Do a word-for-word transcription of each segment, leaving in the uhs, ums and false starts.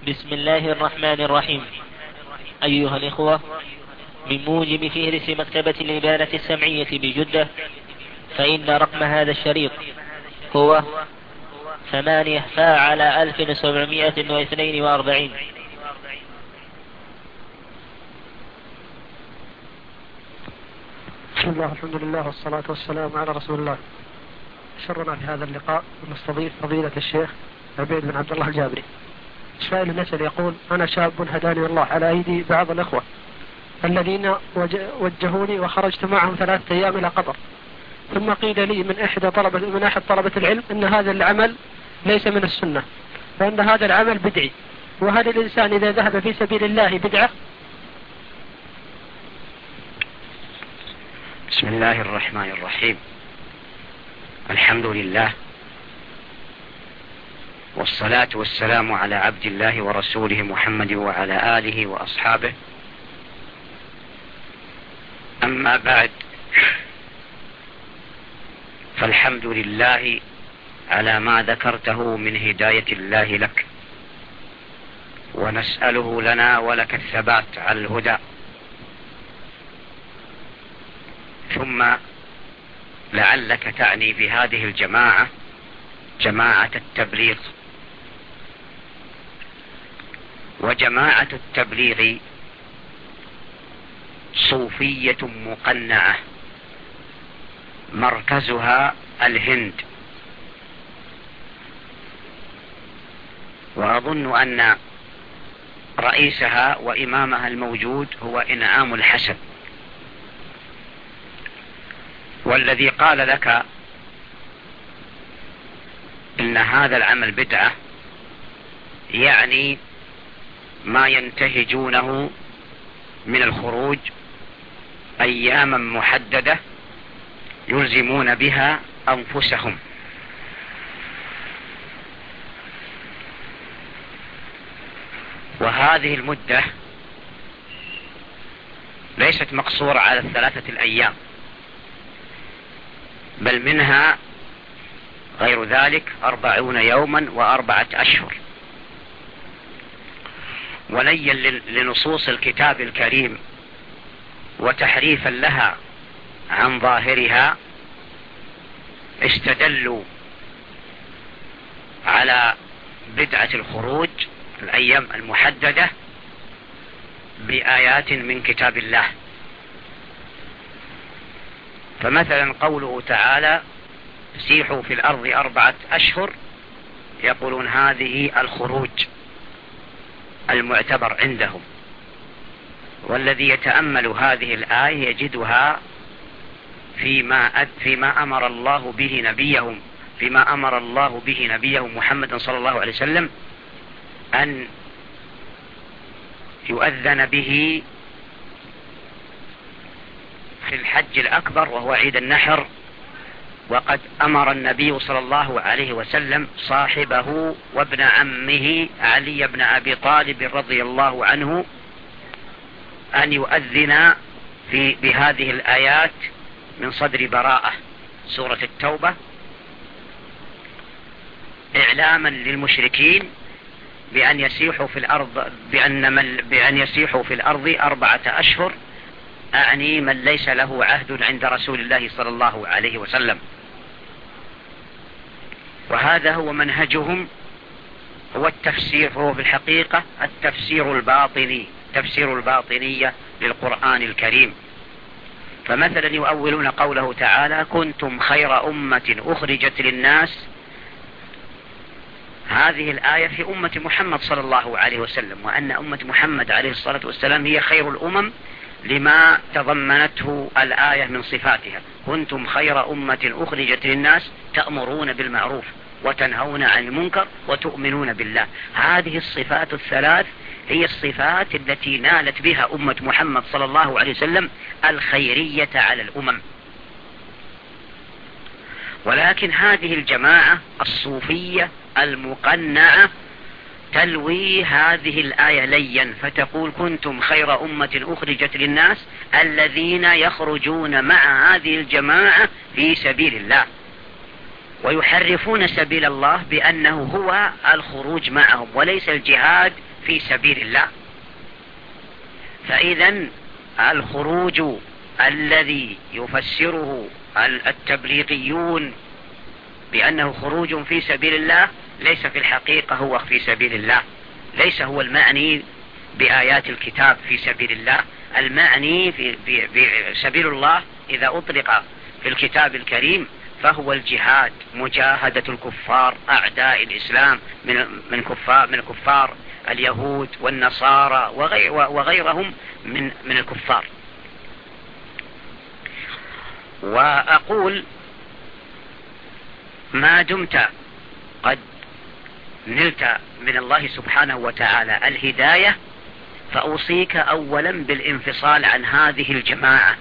بسم الله الرحمن الرحيم. أيها الإخوة، من موجب فهرس مكتبة الإبانة السمعية بجدة، فإن رقم هذا الشريط هو ثمانية فاعل ألف وسبعمائة واثنين وأربعين. بسم الله، الحمد لله، والصلاة والسلام على رسول الله. شرنا في هذا اللقاء ونستضيف فضيلة الشيخ عبيد بن عبد الله الجابري. سائل نسأل يقول: أنا شاب هداني الله على أيدي بعض الإخوة الذين وجهوني وخرجت معهم ثلاثة أيام إلى قطر، ثم قيل لي من إحدى طلبة من أحد طلبة العلم أن هذا العمل ليس من السنة، وأن هذا العمل بدعي، وهل الإنسان إذا ذهب في سبيل الله بدعة؟ بسم الله الرحمن الرحيم. الحمد لله، والصلاة والسلام على عبد الله ورسوله محمد وعلى آله وأصحابه. أما بعد، فالحمد لله على ما ذكرته من هداية الله لك، ونسأله لنا ولك الثبات على الهدى. ثم لعلك تعني بهذه الجماعة جماعة التبليغ. وجماعة التبليغ صوفية مقنعة مركزها الهند، وأظن أن رئيسها وإمامها الموجود هو إنعام الحسن. والذي قال لك إن هذا العمل بدعة يعني ما ينتهجونه من الخروج أياما محددة يلزمون بها أنفسهم. وهذه المدة ليست مقصورة على الثلاثة الأيام، بل منها غير ذلك أربعون يوما وأربعة أشهر. وليا لنصوص الكتاب الكريم وتحريفا لها عن ظاهرها استدلوا على بدعة الخروج الأيام المحددة بآيات من كتاب الله. فمثلا قوله تعالى: سيحوا في الأرض أربعة أشهر، يقولون هذه الخروج المعتبر عندهم. والذي يتأمل هذه الآية يجدها فيما فيما أمر الله به نبيهم فيما أمر الله به نبيه محمد صلى الله عليه وسلم أن يؤذن به في الحج الأكبر وهو عيد النحر. وقد أمر النبي صلى الله عليه وسلم صاحبه وابن عمه علي بن أبي طالب رضي الله عنه أن يؤذن في بهذه الآيات من صدر براءة سورة التوبة، إعلاما للمشركين بأن يسيحوا في الأرض بأن, من بأن يسيحوا في الأرض أربعة أشهر، أعني من ليس له عهد عند رسول الله صلى الله عليه وسلم. وهذا هو منهجهم، هو التفسير، هو في الحقيقة التفسير الباطني، تفسير الباطنية للقرآن الكريم. فمثلا يؤولون قوله تعالى: كنتم خير أمة أخرجت للناس. هذه الآية في أمة محمد صلى الله عليه وسلم، وأن أمة محمد عليه الصلاة والسلام هي خير الأمم لما تضمنته الآية من صفاتها. كنتم خير أمة أخرجت للناس تأمرون بالمعروف وتنهون عن المنكر وتؤمنون بالله. هذه الصفات الثلاث هي الصفات التي نالت بها أمة محمد صلى الله عليه وسلم الخيرية على الأمم. ولكن هذه الجماعة الصوفية المقنعة تلوي هذه الآية ليا، فتقول: كنتم خير أمة أخرجت للناس، الذين يخرجون مع هذه الجماعة في سبيل الله، ويحرفون سبيل الله بأنه هو الخروج معهم وليس الجهاد في سبيل الله. فإذا الخروج الذي يفسره التبليغيون بأنه خروج في سبيل الله ليس في الحقيقة هو في سبيل الله، ليس هو المعني بآيات الكتاب في سبيل الله. المعني في, في, في سبيل الله إذا أطلق في الكتاب الكريم فهو الجهاد، مجاهدة الكفار أعداء الإسلام من من كفار من كفار اليهود والنصارى وغيرهم من من الكفار. وأقول ما دمت قد نلت من الله سبحانه وتعالى الهداية فأوصيك أولا بالانفصال عن هذه الجماعة،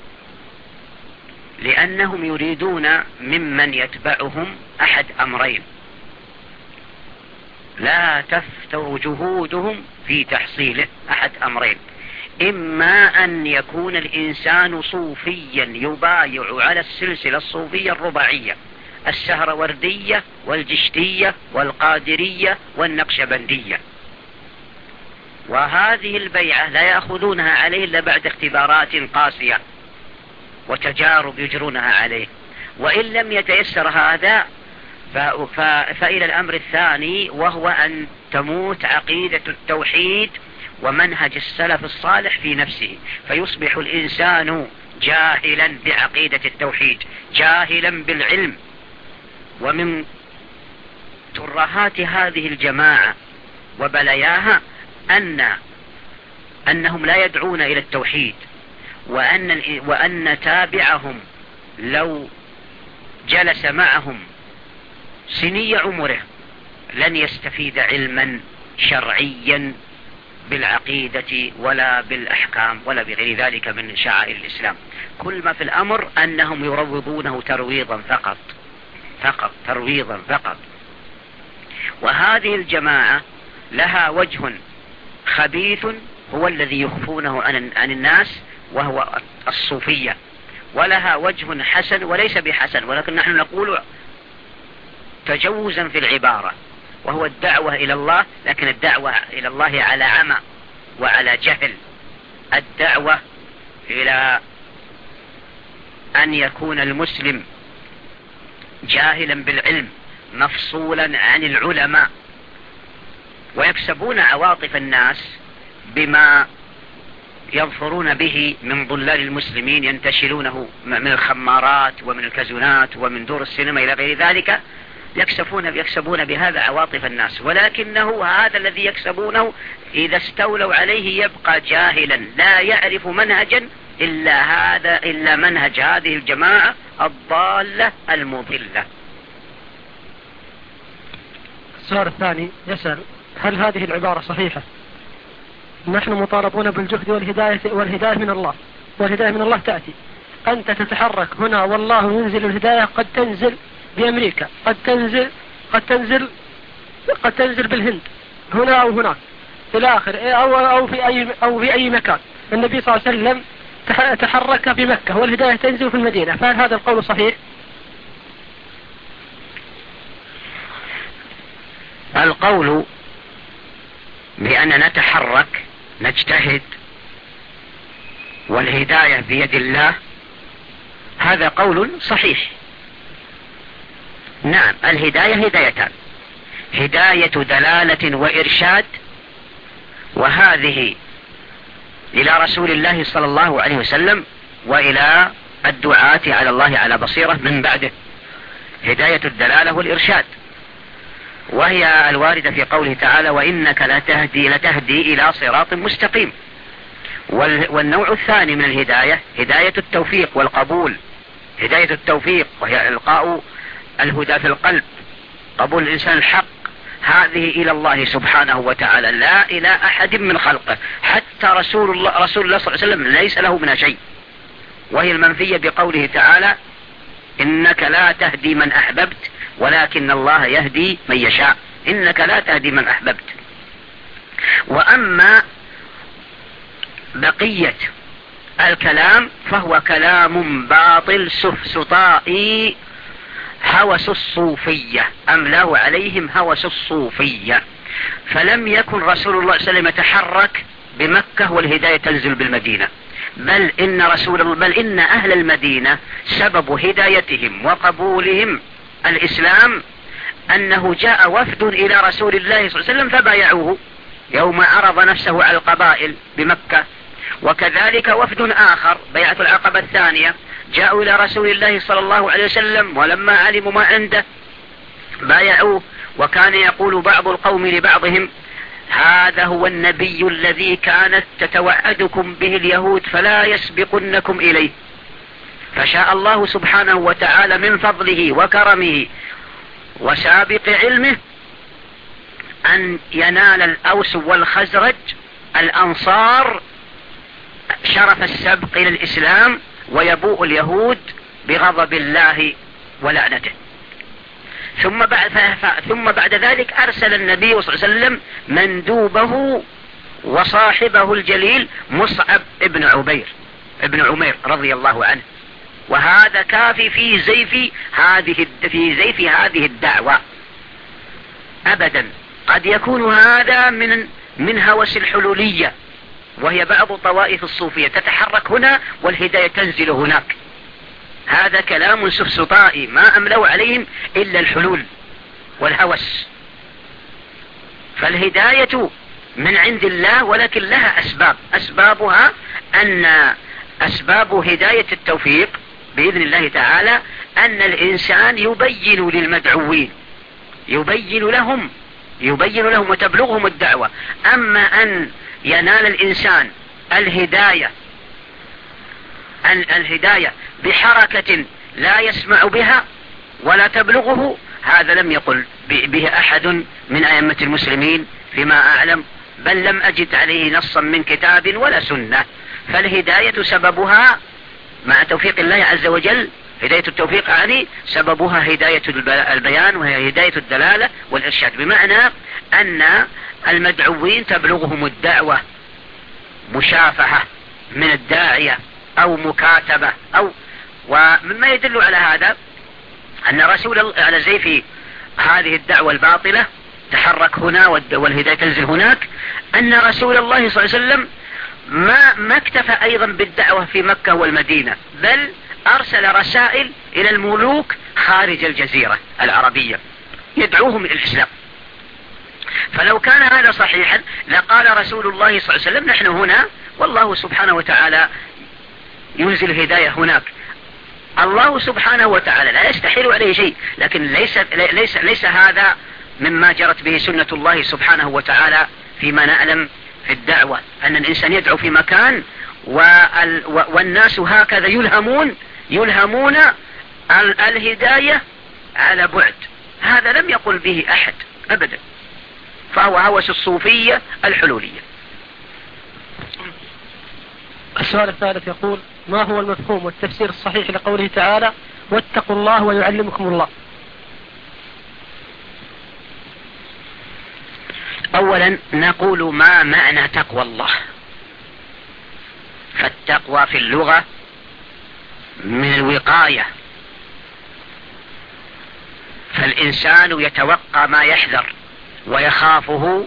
لأنهم يريدون ممن يتبعهم أحد أمرين لا تفتر جهودهم في تحصيله، أحد أمرين: إما أن يكون الإنسان صوفيا يبايع على السلسلة الصوفية الرباعية السهروردية والجشتية والقادرية والنقشبندية، وهذه البيعة لا يأخذونها عليه إلا بعد اختبارات قاسية وتجارب يجرونها عليه. وإن لم يتيسر هذا فإلى الأمر الثاني، وهو أن تموت عقيدة التوحيد ومنهج السلف الصالح في نفسه، فيصبح الإنسان جاهلا بعقيدة التوحيد، جاهلا بالعلم. ومن ترهات هذه الجماعة وبلياها أن أنهم لا يدعون إلى التوحيد، وأن, وأن تابعهم لو جلس معهم سني عمره لن يستفيد علما شرعيا بالعقيدة ولا بالأحكام ولا بغير ذلك من شعائر الإسلام. كل ما في الأمر أنهم يروضونه ترويضا فقط فقط ترويضا فقط. وهذه الجماعة لها وجه خبيث هو الذي يخفونه عن الناس وهو الصوفية، ولها وجه حسن وليس بحسن، ولكن نحن نقول تجوزا في العبارة، وهو الدعوة إلى الله، لكن الدعوة إلى الله على عمى وعلى جهل. الدعوة إلى أن يكون المسلم جاهلا بالعلم مفصولا عن العلماء، ويكسبون عواطف الناس بما يظفرون به من ضلال المسلمين ينتشلونه من الخمارات ومن الكازونات ومن دور السينما إلى غير ذلك، يكسبون يكسبون بهذا عواطف الناس، ولكنه هذا الذي يكسبونه إذا استولوا عليه يبقى جاهلا لا يعرف منهجا إلا هذا إلا منهج هذه الجماعة الضالة المضلة. السؤال الثاني يسأل: هل هذه العبارة صحيحة؟ نحن مطالبون بالجهد والهداية والهداية من الله، والهداية من الله تأتي، أنت تتحرك هنا والله ينزل الهداية، قد تنزل بأمريكا، قد تنزل قد تنزل قد تنزل بالهند هنا أو هناك إلى آخر، أو أو في أي أو في أي مكان. النبي صلى الله عليه وسلم تحرك في مكة والهداية تنزل في المدينة، فهل هذا القول صحيح؟ القول بأننا نتحرك نجتهد والهداية بيد الله هذا قول صحيح. نعم، الهداية هدايتان: هداية دلالة وإرشاد، وهذه إلى رسول الله صلى الله عليه وسلم وإلى الدعاة على الله على بصيرة من بعده، هداية الدلالة والإرشاد، وهي الواردة في قوله تعالى: وإنك لتهدي لتهدي إلى صراط مستقيم. والنوع الثاني من الهداية هداية التوفيق والقبول، هداية التوفيق وهي إلقاء الهدى في القلب، قبول الإنسان الحق، هذه إلى الله سبحانه وتعالى لا إلى أحد من خلقه، حتى رسول الله رسول الله صلى الله عليه وسلم ليس له من شيء، وهي المنفية بقوله تعالى: إنك لا تهدي من أحببت ولكن الله يهدي من يشاء. إنك لا تهدي من أحببت. وأما بقية الكلام فهو كلام باطل سفسطائي، هوس الصوفية، أملاه عليهم هوس الصوفية، فلم يكن رسول الله صلى الله عليه وسلم يتحرك بمكة والهداية تنزل بالمدينة، بل إن رسول الله بل إن أهل المدينة سبب هدايتهم وقبولهم الإسلام أنه جاء وفد إلى رسول الله صلى الله عليه وسلم فبايعوه يوم عرض نفسه على القبائل بمكة. وكذلك وفد آخر بيعة العقبة الثانية جاءوا إلى رسول الله صلى الله عليه وسلم، ولما علموا ما عنده بايعوه. وكان يقول بعض القوم لبعضهم: هذا هو النبي الذي كانت تتوعدكم به اليهود فلا يسبقنكم إليه. فشاء الله سبحانه وتعالى من فضله وكرمه وسابق علمه أن ينال الأوس والخزرج الأنصار شرف السبق إلى الإسلام، ويبوء اليهود بغضب الله ولعنته. ثم بعد, ثم بعد ذلك أرسل النبي صلى الله عليه وسلم مندوبه وصاحبه الجليل مصعب ابن عبير ابن عمير رضي الله عنه، وهذا كافي في زيف هذه في زيف هذه الدعوة. أبدا قد يكون هذا من من هوس الحلولية، وهي بعض طوائف الصوفية تتحرك هنا والهداية تنزل هناك. هذا كلام سفسطائي ما أملوا عليهم إلا الحلول والهوس. فالهداية من عند الله، ولكن لها أسباب، أسبابها أن أسباب هداية التوفيق بإذن الله تعالى أن الإنسان يبين للمدعوين، يبين لهم يبين لهم وتبلغهم الدعوة. أما أن ينال الإنسان الهداية أن الهداية بحركة لا يسمع بها ولا تبلغه، هذا لم يقل به أحد من أئمة المسلمين فيما أعلم، بل لم أجد عليه نصا من كتاب ولا سنة. فالهداية سببها مع توفيق الله عز وجل، هداية التوفيق يعني سببها هداية البيان، وهي هداية الدلالة والإرشاد، بمعنى أن المدعوين تبلغهم الدعوة مشافهة من الداعية أو مكاتبة أو. ومما يدل على هذا أن رسول على زيف هذه الدعوة الباطلة تحرك هنا والهداية تنزل هناك، أن رسول الله صلى الله عليه وسلم ما ما اكتفى أيضا بالدعوة في مكة والمدينة، بل أرسل رسائل إلى الملوك خارج الجزيرة العربية يدعوهم إلى الإسلام. فلو كان هذا صحيحا لقال رسول الله صلى الله عليه وسلم: نحن هنا والله سبحانه وتعالى ينزل الهداية هناك. الله سبحانه وتعالى لا يستحيل عليه شيء، لكن ليس, ليس, ليس هذا مما جرت به سنة الله سبحانه وتعالى فيما نعلم في الدعوة، أن الإنسان يدعو في مكان والناس هكذا يلهمون يلهمون الهداية على بعد. هذا لم يقل به أحد أبدا، فهو هوس الصوفية الحلولية. السؤال الثالث يقول: ما هو المفهوم والتفسير الصحيح لقوله تعالى: واتقوا الله ويعلمكم الله؟ أولا نقول ما معنى تقوى الله. فالتقوى في اللغة من الوقاية، فالإنسان يتوقع ما يحذر ويخافه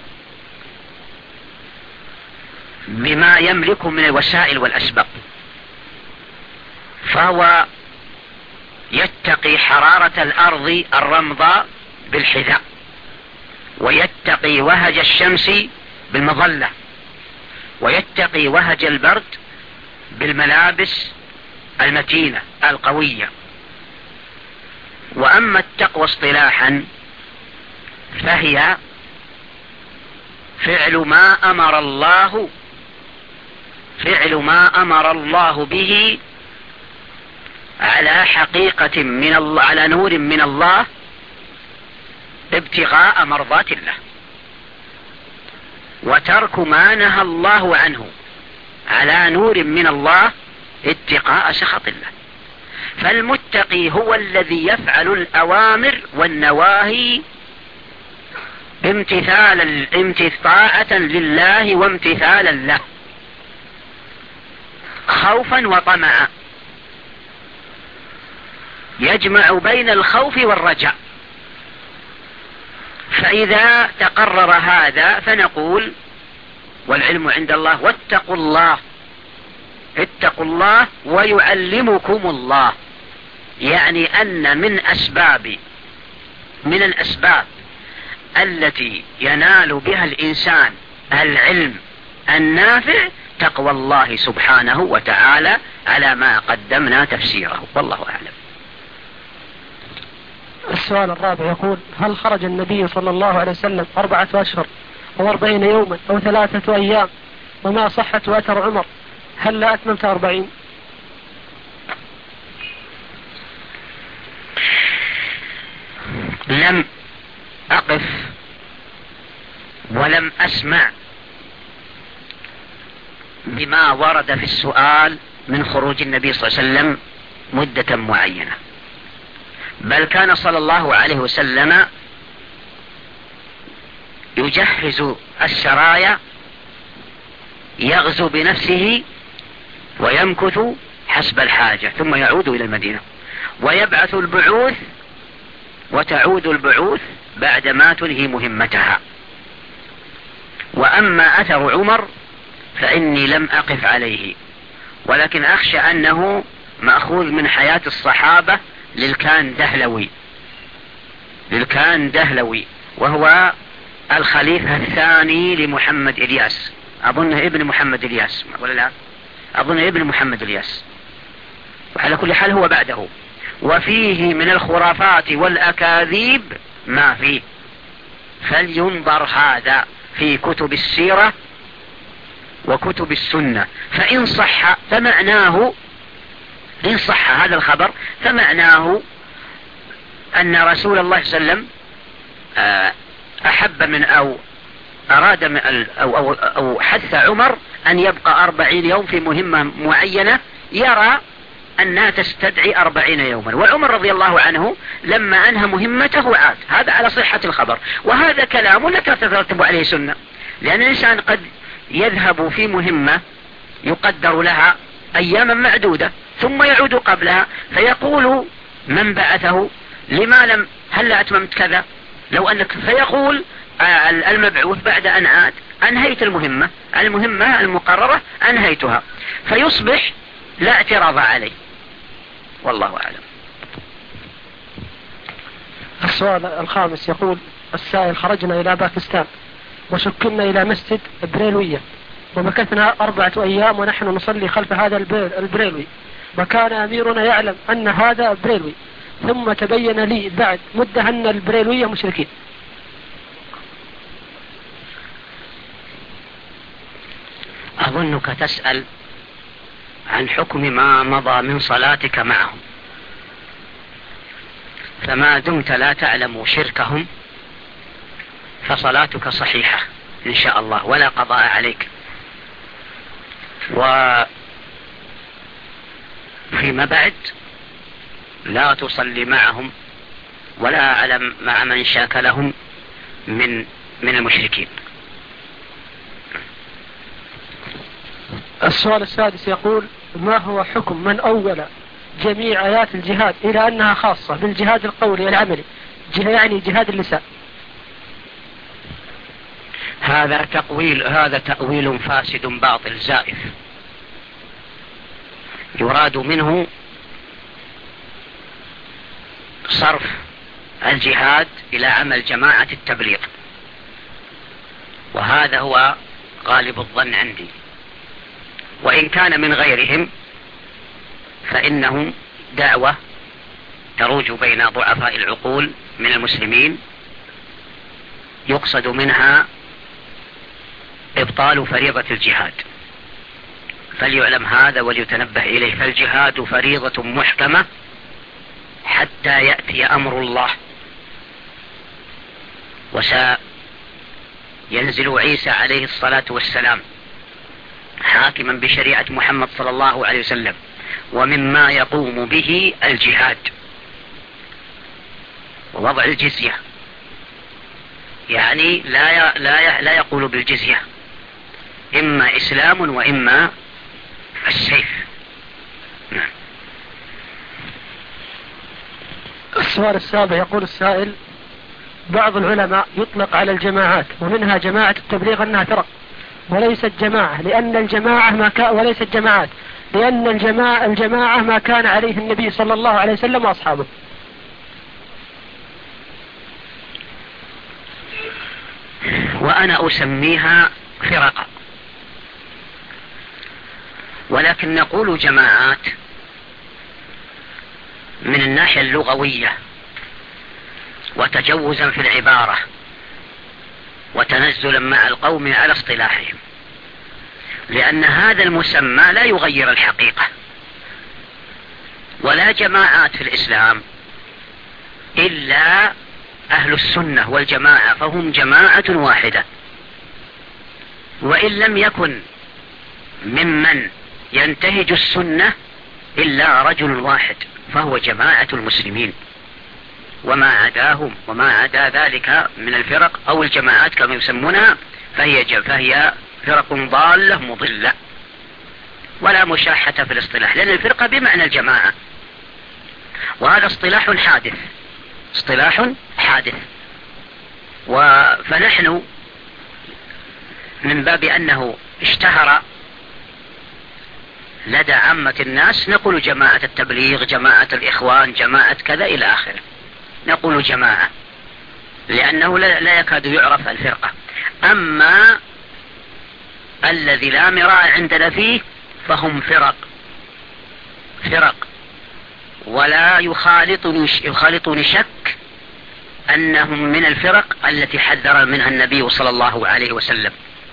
بما يملك من الوسائل والأسباب، فهو يتقي حرارة الأرض الرمضاء بالحذاء، ويتقي وهج الشمس بالمظلة، ويتقي وهج البرد بالملابس المتينة القوية. وأما التقوى اصطلاحا فهي فعل ما أمر الله فعل ما أمر الله به على حقيقة من الله، على نور من الله، ابتغاء مرضات الله، وترك ما نهى الله عنه على نور من الله اتقاء سخط الله. فالمتقي هو الذي يفعل الأوامر والنواهي امتثالا امتثاعة لله وامتثالا له، خوفا وطمعا، يجمع بين الخوف والرجاء. فإذا تقرر هذا فنقول والعلم عند الله واتقوا الله، اتقوا الله ويعلمكم الله. يعني أن من أسباب من الأسباب التي ينال بها الإنسان العلم النافع تقوى الله سبحانه وتعالى على ما قدمنا تفسيره، والله أعلم. السؤال الرابع يقول: هل خرج النبي صلى الله عليه وسلم أربعة أشهر أو أربعين يوما أو ثلاثة أيام؟ وما صحة أثر عمر؟ هل لا أتممت أربعين؟ لم أقف ولم أسمع بما ورد في السؤال من خروج النبي صلى الله عليه وسلم مدة معينة، بل كان صلى الله عليه وسلم يجهز السرايا، يغزو بنفسه ويمكث حسب الحاجة ثم يعود إلى المدينة، ويبعث البعوث وتعود البعوث بعدما تنهي مهمتها. وأما أثر عمر فإني لم أقف عليه، ولكن أخشى أنه مأخوذ من حياة الصحابة للكان دهلوي للكان دهلوي وهو الخليفة الثاني لمحمد إلياس، أظنه ابن محمد إلياس ولا لا؟ أظنه ابن محمد إلياس، وعلى كل حال هو بعده. وفيه من الخرافات والأكاذيب ما فيه، فلينظر هذا في كتب السيرة وكتب السنة، فإن صح فمعناه إن صح هذا الخبر فمعناه أن رسول الله صلى الله عليه وسلم أحب من أو أراد من أو, أو, أو حث عمر أن يبقى أربعين يوم في مهمة معينة يرى أنها تستدعي أربعين يوما، وعمر رضي الله عنه لما أنهى مهمته عاد. هذا على صحة الخبر، وهذا كلام لا تترتب عليه سنة، لأن الإنسان قد يذهب في مهمة يقدر لها أياما معدودة ثم يعود قبلها فيقول من بعثه لما لم هل أتممت كذا، لو أنك فيقول المبعوث بعد أن عاد أنهيت المهمة المهمة المقررة أنهيتها، فيصبح لا اعتراض عليه، والله أعلم. السؤال الخامس يقول السائل: خرجنا إلى باكستان وشكلنا إلى مسجد بريلوية، ومكثنا أربعة أيام ونحن نصلي خلف هذا البريلوي، وكان أميرنا يعلم أن هذا بريلوي، ثم تبين لي بعد مدة أن البريلوية مشركين. أظنك تسأل عن حكم ما مضى من صلاتك معهم، فما دمت لا تعلم شركهم فصلاتك صحيحة إن شاء الله ولا قضاء عليك. وفيما بعد لا تصلي معهم ولا علم مع من شاكلهم من من المشركين. السؤال السادس يقول: ما هو حكم من أول جميع آيات الجهاد إلى أنها خاصة بالجهاد القولي العملي، يعني جهاد اللسان؟ هذا تأويل هذا تأويل فاسد باطل زائف، يراد منه صرف الجهاد إلى عمل جماعة التبليغ، وهذا هو غالب الظن عندي. وإن كان من غيرهم فإنه دعوة تروج بين ضعفاء العقول من المسلمين، يقصد منها إبطال فريضة الجهاد، فليعلم هذا وليتنبه إليه. فالجهاد فريضة محكمة حتى يأتي أمر الله، وسينزل عيسى عليه الصلاة والسلام حاكما بشريعة محمد صلى الله عليه وسلم، ومما يقوم به الجهاد ووضع الجزية، يعني لا لا لا يقول بالجزية، إما إسلام وإما السيف. نعم. السؤال السابع يقول السائل: بعض العلماء يطلق على الجماعات ومنها جماعة التبليغ أنها فرق وليست جماعة، لأن الجماعة ما كان وليست جماعات لأن الجماعة الجماعة ما كان عليه النبي صلى الله عليه وسلم وأصحابه. وأنا أسميها فرق، ولكن نقول جماعات من الناحية اللغوية وتجوزا في العبارة وتنزلا مع القوم على اصطلاحهم، لأن هذا المسمى لا يغير الحقيقة. ولا جماعات في الإسلام إلا أهل السنة والجماعة، فهم جماعة واحدة، وإن لم يكن ممن ينتهج السنة إلا رجل واحد فهو جماعة المسلمين، وما عداهم وما عدا ذلك من الفرق أو الجماعات كما يسمونها فهي, فهي فرق ضالة مضلة ولا مشاحة في الاصطلاح، لأن الفرقة بمعنى الجماعة، وهذا اصطلاح حادث اصطلاح حادث. فنحن من باب أنه اشتهر لدى عامة الناس نقول جماعة التبليغ، جماعة الإخوان، جماعة كذا إلى آخره، نقول جماعة لأنه لا يكاد يعرف الفرقة. أما الذي لا مراء عندنا فيه فهم فرق فرق ولا يخالطني يخالطني شك أنهم من الفرق التي حذر منها النبي صلى الله عليه وسلم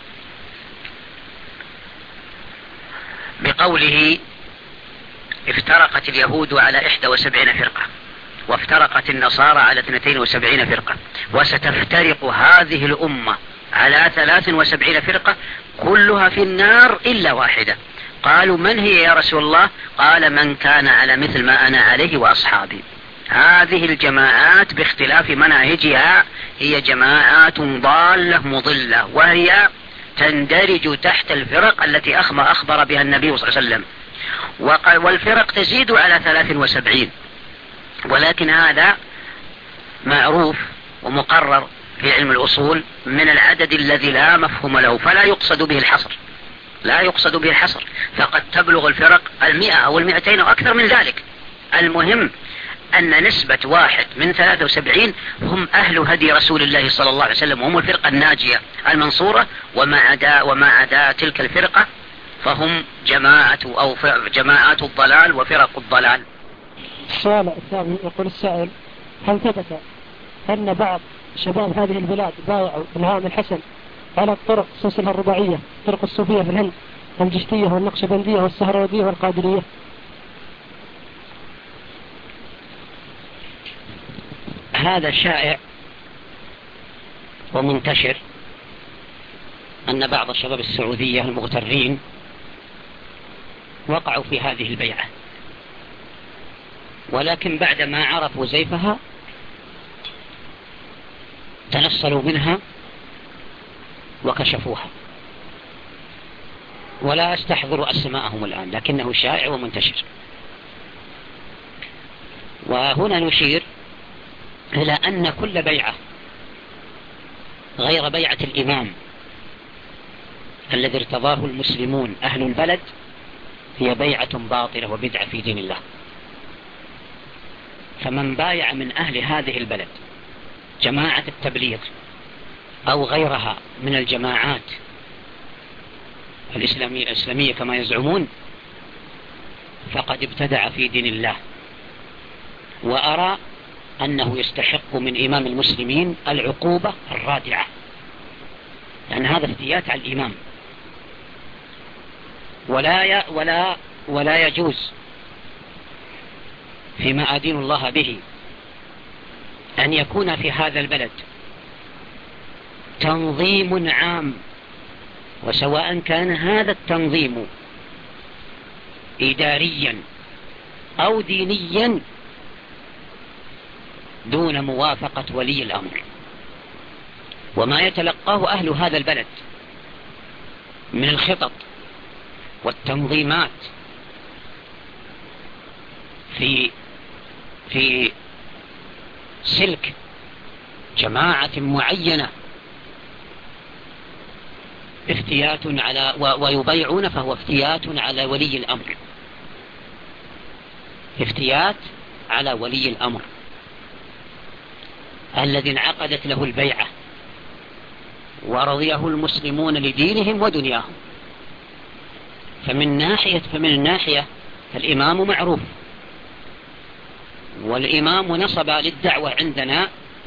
بقوله: افترقت اليهود على إحدى وسبعين فرقة وافترقت النصارى على اثنتين وسبعين فرقة وستفترق هذه الأمة على ثلاث وسبعين فرقة كلها في النار إلا واحدة. قالوا: من هي يا رسول الله؟ قال: من كان على مثل ما أنا عليه وأصحابي. هذه الجماعات باختلاف مناهجها هي جماعات ضالة مضلة، وهي تندرج تحت الفرق التي أخبر بها النبي صلى الله عليه وسلم، والفرق تزيد على ثلاث وسبعين، ولكن هذا معروف ومقرر في علم الأصول من العدد الذي لا مفهوم له، فلا يقصد به الحصر لا يقصد به الحصر فقد تبلغ الفرق المئة أو المئتين أو أكثر من ذلك. المهم أن نسبة واحد من ثلاثة وسبعين هم أهل هدي رسول الله صلى الله عليه وسلم، وهم الفرقة الناجية المنصورة، وما عدا وما عدا تلك الفرقة فهم جماعة أو جماعات الضلال وفرق الضلال. السؤال الثاني يقول السائل: هل ثبت أن بعض شباب هذه البلاد بايعوا إلهام الحسن على الطرق سلسلة الرباعية، طرق الصوفية في الهند والجشتية والنقشبندية والسهروردية والقادرية؟ هذا شائع ومنتشر أن بعض الشباب السعودية المغترين وقعوا في هذه البيعة، ولكن بعدما عرفوا زيفها تنصلوا منها وكشفوها، ولا استحضروا أسماءهم الآن، لكنه شائع ومنتشر. وهنا نشير إلى أن كل بيعة غير بيعة الإمام الذي ارتضاه المسلمون أهل البلد هي بيعة باطلة وبدعة في دين الله. فمن بايع من أهل هذه البلد جماعة التبليغ أو غيرها من الجماعات الإسلامية, الإسلامية كما يزعمون فقد ابتدع في دين الله، وأرى أنه يستحق من إمام المسلمين العقوبة الرادعة، لأن هذا افتيات على الإمام، ولا ي... ولا ولا يجوز فيما أدين الله به أن يكون في هذا البلد تنظيم عام، وسواء كان هذا التنظيم إداريا أو دينيا دون موافقة ولي الأمر. وما يتلقاه أهل هذا البلد من الخطط والتنظيمات في في سلك جماعة معينة افتيات على ويبيعون، فهو افتيات على ولي الأمر، افتيات على ولي الأمر الذي انعقدت له البيعة ورضيه المسلمون لدينهم ودنياهم. فمن ناحية فمن الناحية الإمام معروف، والإمام نصب للدعوة عندنا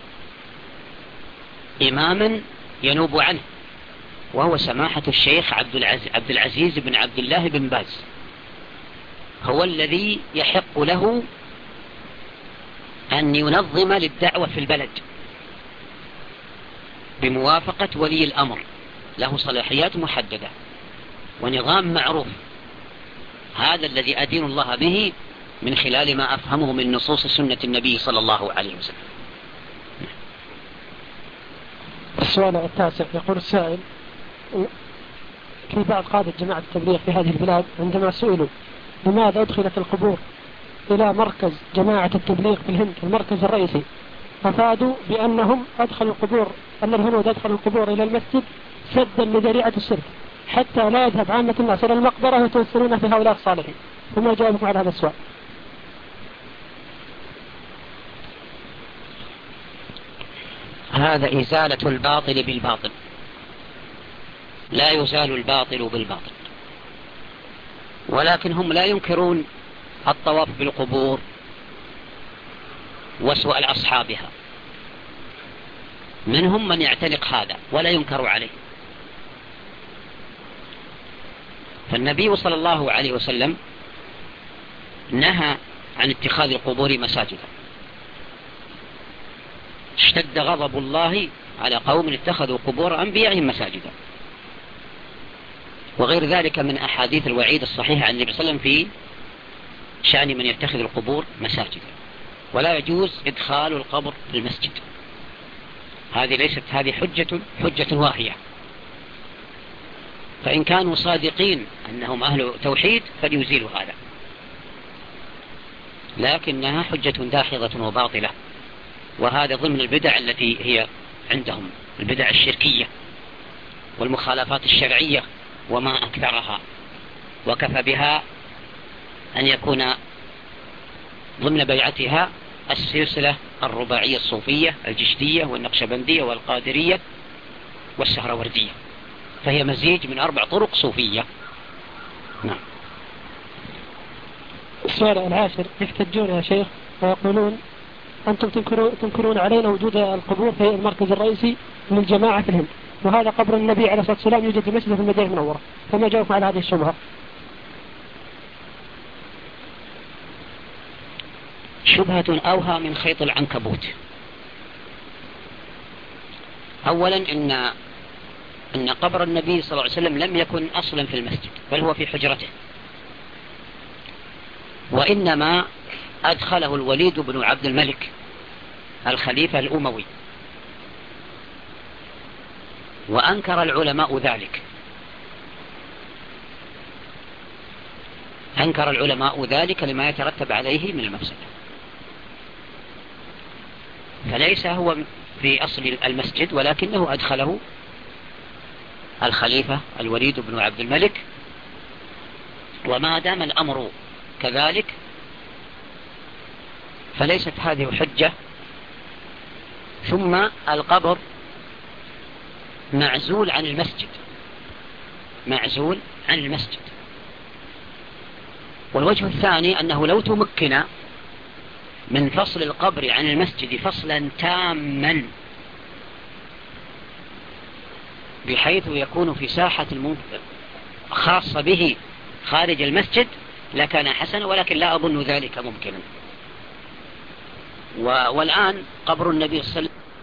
إماما ينوب عنه، وهو سماحة الشيخ عبد العزيز, عبد العزيز بن عبد الله بن باز، هو الذي يحق له أن ينظم للدعوة في البلد بموافقة ولي الأمر، له صلاحيات محددة ونظام معروف. هذا الذي أدين الله به من خلال ما أفهمه من نصوص سنة النبي صلى الله عليه وسلم. السؤال التاسع، يقول السائل: في بعض قادة جماعة التبليغ في هذه البلاد عندما سئلوا لماذا أدخلت القبور إلى مركز جماعة التبليغ في الهند المركز الرئيسي، أفادوا بأنهم أدخلوا القبور أن الهنود أدخلوا القبور إلى المسجد سدا لذريعة الشرك حتى لا يذهب عامة الناس إلى المقبرة ويتوسلون في هؤلاء الصالحين. فما جاوبكم على هذا السؤال؟ هذا إزالة الباطل بالباطل، لا يزال الباطل بالباطل، ولكن هم لا ينكرون الطواف بالقبور وسؤال أصحابها، منهم من يعتنق هذا ولا ينكر عليه. فالنبي صلى الله عليه وسلم نهى عن اتخاذ القبور مساجدا، اشتد غضب الله على قوم اتخذوا قبور أنبيائهم مساجدا، وغير ذلك من أحاديث الوعيد الصحيحة عن النبي صلى الله عليه وسلم في شأن من يتخذ القبور مساجدا. ولا يجوز إدخال القبر في المسجد، هذه ليست هذه حجة حجة واهية، فإن كانوا صادقين أنهم أهل توحيد فليزيلوا هذا، لكنها حجة داحضة وباطلة، وهذا ضمن البدع التي هي عندهم، البدع الشركية والمخالفات الشرعية وما أكثرها، وكفى بها أن يكون ضمن بيعتها السلسلة الرباعية الصوفية الجشتية والنقشبندية والقادرية والسهروردية، فهي مزيج من أربع طرق صوفية. نعم. السؤال العاشر، يحتجون يا شيخ ويقولون أنتم تنكرون علينا وجود القبور في المركز الرئيسي للجماعة في الهند، وهذا قبر النبي عليه الصلاة والسلام يوجد في مسجد في المدينة المنورة، فما جاوبكم على هذه الشبهة؟ شبهة أوهى من خيط العنكبوت. أولا إن أن قبر النبي صلى الله عليه وسلم لم يكن أصلا في المسجد، بل هو في حجرته، وإنما أدخله الوليد بن عبد الملك الخليفة الأموي، وأنكر العلماء ذلك، أنكر العلماء ذلك لما يترتب عليه من المفسدة، فليس هو في أصل المسجد، ولكنه أدخله الخليفة الوليد بن عبد الملك، وما دام الأمر كذلك فليست هذه حجة. ثم القبر معزول عن المسجد، معزول عن المسجد. والوجه الثاني أنه لو تمكن من فصل القبر عن المسجد فصلا تاما بحيث يكون في ساحة خاصة به خارج المسجد لكان حسنا، ولكن لا أظن ذلك ممكنا. والآن قبر النبي صلى الله عليه وسلم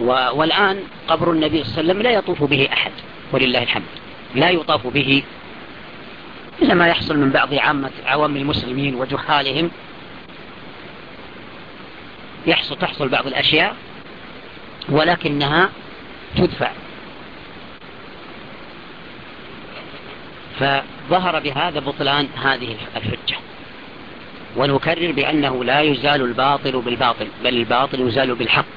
والآن قبر النبي صلى الله عليه وسلم لا يطوف به أحد ولله الحمد، لا يطاف به إلا ما يحصل من بعض عامة عوام المسلمين وجهالهم، يحصل تحصل بعض الأشياء ولكنها تدفع. فظهر بهذا بطلان هذه الحجة، ونكرر بأنه لا يزال الباطل بالباطل، بل الباطل يزال بالحق،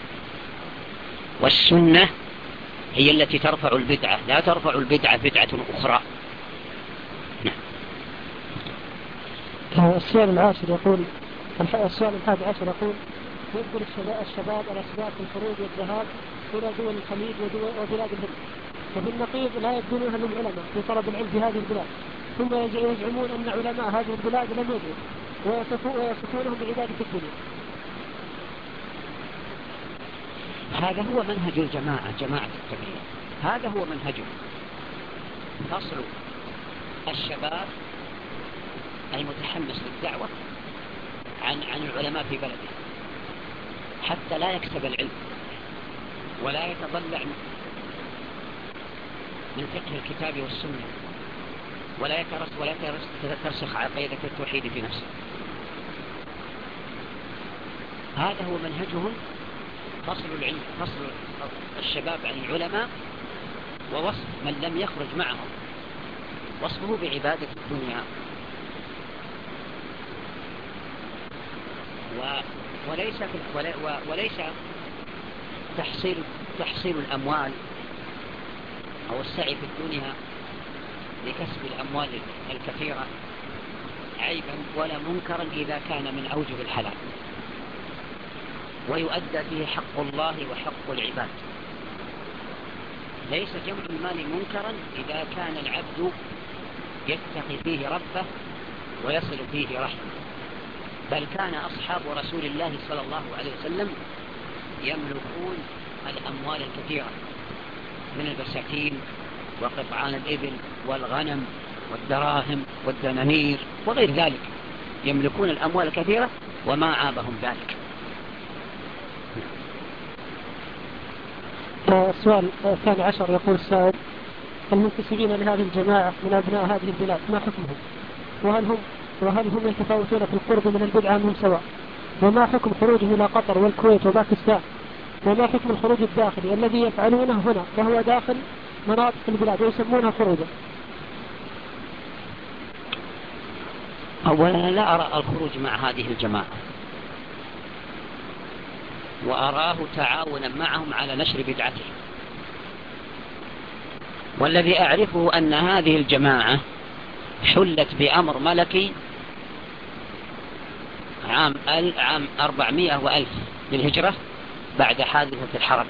والسنة هي التي ترفع البدعة، لا ترفع البدعة بدعة أخرى. نعم. السؤال العاشر يقول السؤال الحادي عشر يقول: يذكر الشباب الأسباب في الخروج والذهاب إلى دول الخليج وبلاد الهند، وفي النقيض لا يبذلونها للعلماء في طلب العلم في هذه البلاد، ثم يزعمون أن علماء هذه البلاد لم يدروا ويصفونهم بعبادة الدنيا. هذا هو منهج الجماعة، جماعة التبليغ، هذا هو منهجه، فصل الشباب المتحمس للدعوة عن عن العلماء في بلده، حتى لا يكسب العلم ولا يتضلع من فقه الكتاب والسنة، ولا يترس ولا ترسخ عقيدة التوحيد في نفسه. هذا هو منهجهم، فصل العلم، فصل الشباب عن العلماء، ووصف من لم يخرج معهم، وصفه بعبادة الدنيا. وليس وليس تحصيل تحصيل الأموال أو السعي في الدنيا لكسب الأموال الكثيرة عيبا ولا منكرا إذا كان من أوجه الحلال، ويؤدى فيه حق الله وحق العباد. ليس جمع المال منكرا إذا كان العبد يتقي فيه ربه ويصل فيه رحمه، بل كان أصحاب رسول الله صلى الله عليه وسلم يملكون الأموال الكثيرة من البساتين وقطعان الإبل والغنم والدراهم والدنانير وغير ذلك، يملكون الأموال الكثيرة وما عابهم ذلك. السؤال الثاني عشر يقول السائل: المنتسبين لهذه الجماعة من أبناء هذه البلاد ما حكمهم؟ وهل هم وهل هم يتفاوتون في القرب من البدعة منهم سواء؟ وما حكم خروجهم إلى قطر والكويت وباكستان؟ وما حكم الخروج الداخلي الذي يفعلونه هنا وهو داخل مناطق البلاد ويسمونها خروجا؟ أولا لا أرى الخروج مع هذه الجماعة، وأراه تعاونا معهم على نشر بدعتهم. والذي أعرفه أن هذه الجماعة حلت بأمر ملكي عام عام أربعمائة وألف للهجرة بعد حادثة الحرب.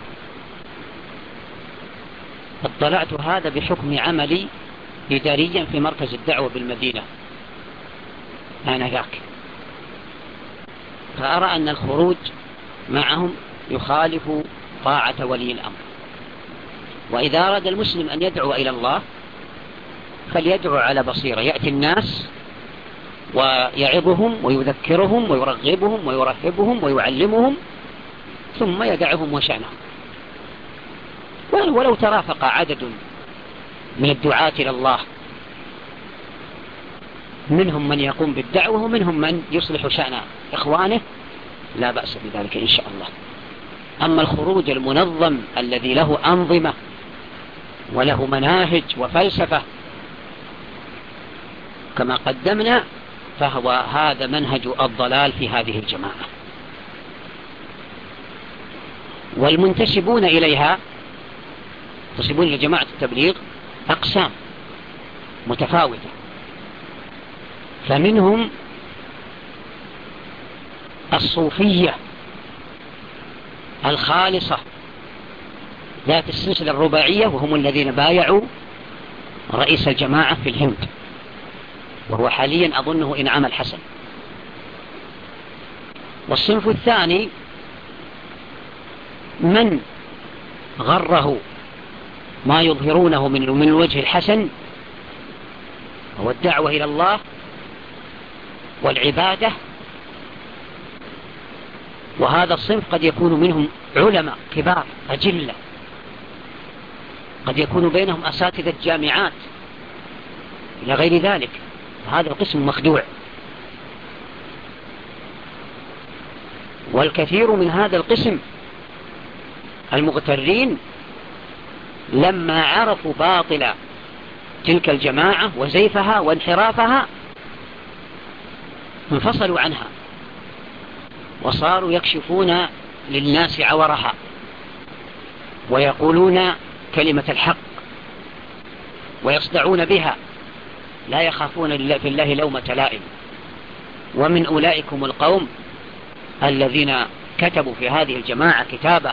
اطلعت هذا بحكم عملي إداريا في مركز الدعوة بالمدينة آنذاك، فأرى أن الخروج معهم يخالف طاعة ولي الأمر. وإذا أراد المسلم أن يدعو إلى الله فليدعو على بصيرة، يأتي الناس ويعظهم ويذكرهم ويرغبهم ويرهبهم ويعلمهم ثم يدعهم وشأنهم. ولو ترافق عدد من الدعاة إلى الله، منهم من يقوم بالدعوة ومنهم من يصلح شأن إخوانه، لا بأس بذلك إن شاء الله. أما الخروج المنظم الذي له أنظمة وله مناهج وفلسفة كما قدمنا، فهو هذا منهج الضلال في هذه الجماعة. والمنتسبون إليها، منتسبون إلى جماعة التبليغ، أقسام متفاوتة، فمنهم الصوفية الخالصة ذات السلسلة الرباعية، وهم الذين بايعوا رئيس الجماعة في الهند، وهو حاليا أظنه إنعام الحسن. والصنف الثاني من غره ما يظهرونه من من الوجه الحسن، هو الدعوة إلى الله والعبادة وهذا الصنف قد يكون منهم علماء كبار أجلة، قد يكون بينهم أساتذة جامعات إلى غير ذلك، هذا القسم مخدوع. والكثير من هذا القسم المغترين لما عرفوا باطل تلك الجماعة وزيفها وانحرافها انفصلوا عنها وصاروا يكشفون للناس عورها ويقولون كلمة الحق ويصدعون بها، لا يخافون في الله لومة لائم. ومن أولئكم القوم الذين كتبوا في هذه الجماعة كتابة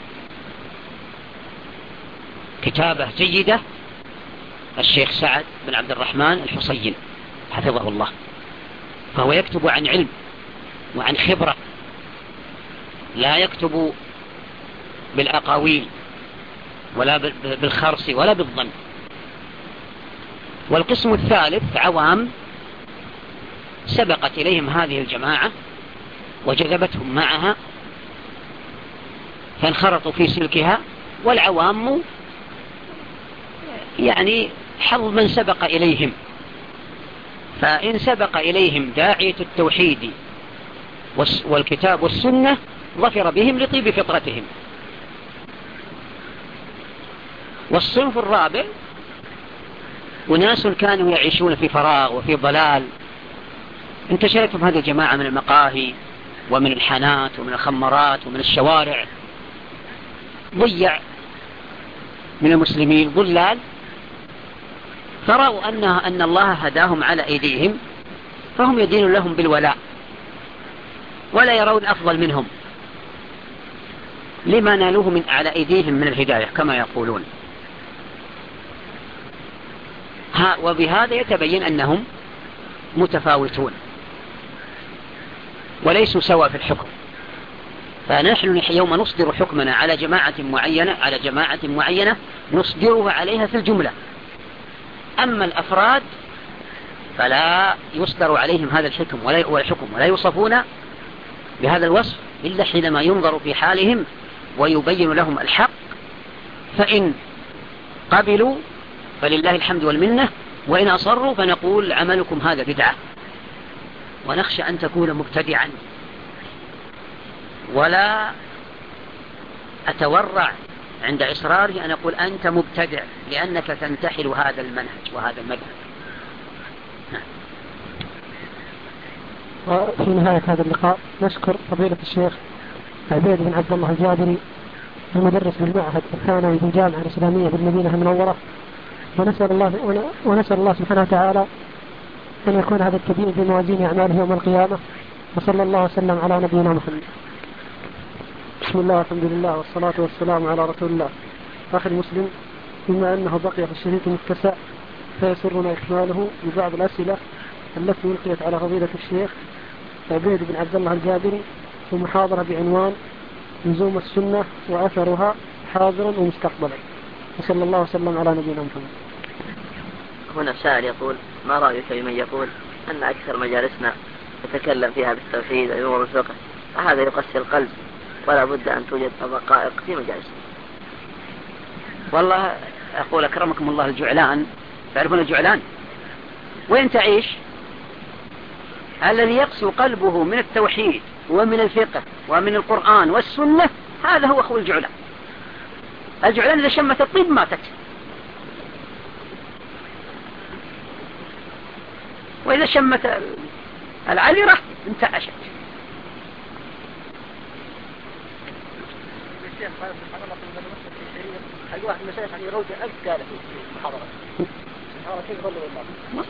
كتابة جيدة الشيخ سعد بن عبد الرحمن الحصين حفظه الله، فهو يكتب عن علم وعن خبرة، لا يكتب بالأقاويل ولا بالخرص ولا بالظن. والقسم الثالث عوام سبقت إليهم هذه الجماعة وجذبتهم معها فانخرطوا في سلكها، والعوام يعني حظ من سبق إليهم، فإن سبق إليهم داعية التوحيد والكتاب والسنة ظفر بهم لطيب فطرتهم. والصنف الرابع أناس كانوا يعيشون في فراغ وفي ضلال، انتشرتهم هذه الجماعة من المقاهي ومن الحانات ومن الخمرات ومن الشوارع، ضيع من المسلمين ضلال، فرأوا أن, أن الله هداهم على أيديهم فهم يدين لهم بالولاء ولا يرون أفضل منهم لما نالوه من على أيديهم من الهداية كما يقولون. ها وبهذا يتبين أنهم متفاوتون وليسوا سوا في الحكم. فنحن يوم نصدر حكمنا على جماعة معينة على جماعة معينة نصدره عليها في الجملة، أما الأفراد فلا يصدر عليهم هذا الحكم ولا والحكم ولا يوصفون بهذا الوصف إلا حينما ينظر في حالهم ويبين لهم الحق، فإن قبلوا فلله الحمد والمنة، وإن أصروا فنقول عملكم هذا بدعة، ونخشى أن تكون مبتدعا. ولا أتورع عند إصراره أن أقول أنت مبتدع لأنك تنتحل هذا المنهج وهذا المذهب. وفي نهاية هذا اللقاء نشكر فضيلة الشيخ عبيد بن عبد الله الجابري المدرس بالمعهد الثانوي في الجامعة الإسلامية بالمدينة المنورة، ونسأل الله ونسأل الله سبحانه وتعالى أن يكون هذا التبيين في موازين أعماله يوم القيامة. وصلى الله وسلم على نبينا محمد. بسم الله والحمد لله والصلاة والسلام على رسول الله. أخي المسلم، بما أنه بقي في الشريط متسع فيسرنا إكماله ببعض الأسئلة التي ألقيت على فضيلة الشيخ عبيد بن عبد الله الجابري في محاضرة بعنوان لزوم السنة وأثرها حاضرا ومستقبلا. وصلى الله وسلم على نبينا محمد. هنا السائل يقول: ما رأيك بمن يقول أن أكثر مجالسنا يتكلم فيها بالتوحيد ويمر الفقه، فهذا يقسي القلب ولا بد أن توجد دقائق في مجالسنا؟ والله أقول أكرمكم الله الجعلان، تعرفون الجعلان وين تعيش؟ الذي يقسو قلبه من التوحيد ومن الفقه ومن القرآن والسنة هذا هو أخو الجعلان. الجعلان إذا شمت الطيب ماتت، وإذا شمت العذرة انتعشت. الواحد المشايخ عن يروج ألف قال في محاضرة هذا كيف ظل الله.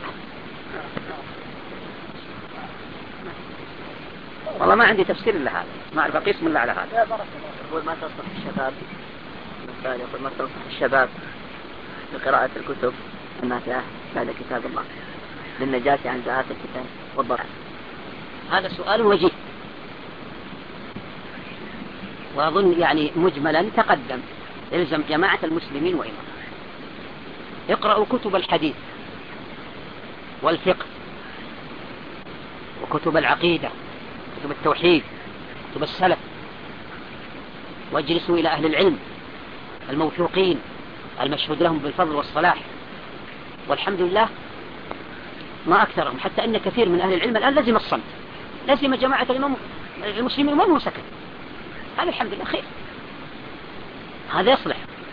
والله ما عندي تفسير إلا هذا، ما أعرف أقيس من الله على هذا. يقول ما تنصح الشباب مثال يقول ما تنصح الشباب بقراءة الكتب النافعة بعد كتاب الله للنجاة عن زعات الفتن والضلال؟ هذا سؤال وجيه، وأظن يعني مجملا تقدم. يلزم جماعة المسلمين وإمام اقرأوا كتب الحديث والفقه وكتب العقيدة، كتب التوحيد، كتب السلف واجلسوا إلى أهل العلم الموثوقين المشهود لهم بالفضل والصلاح، والحمد لله ما أكثرهم، حتى أن كثير من أهل العلم الآن لزم الصمت، لزم جماعة الإمام المسلمين الإمام وسكت. هذا الحمد لله خير، هذا يصلح.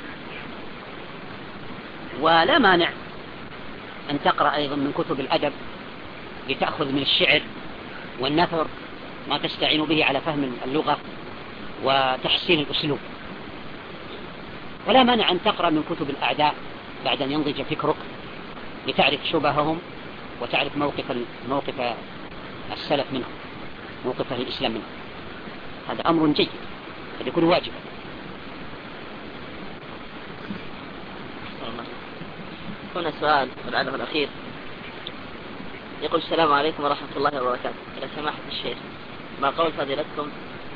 ولا مانع أن تقرأ أيضا من كتب الأدب لتأخذ من الشعر والنثر ما تستعين به على فهم اللغة وتحسين الأسلوب. ولا مانع أن تقرأ من كتب الأعداء بعد أن ينضج فكرك لتعرف شبههم وتعرف موقف موقف السلف منهم، موقف أهل الإسلام منهم. هذا أمر جيد قد يكون واجبا. هنا سؤال ولعله الأخير، يقول: السلام عليكم ورحمة الله وبركاته. إلى سماحة الشيخ، ما قول فضيلتكم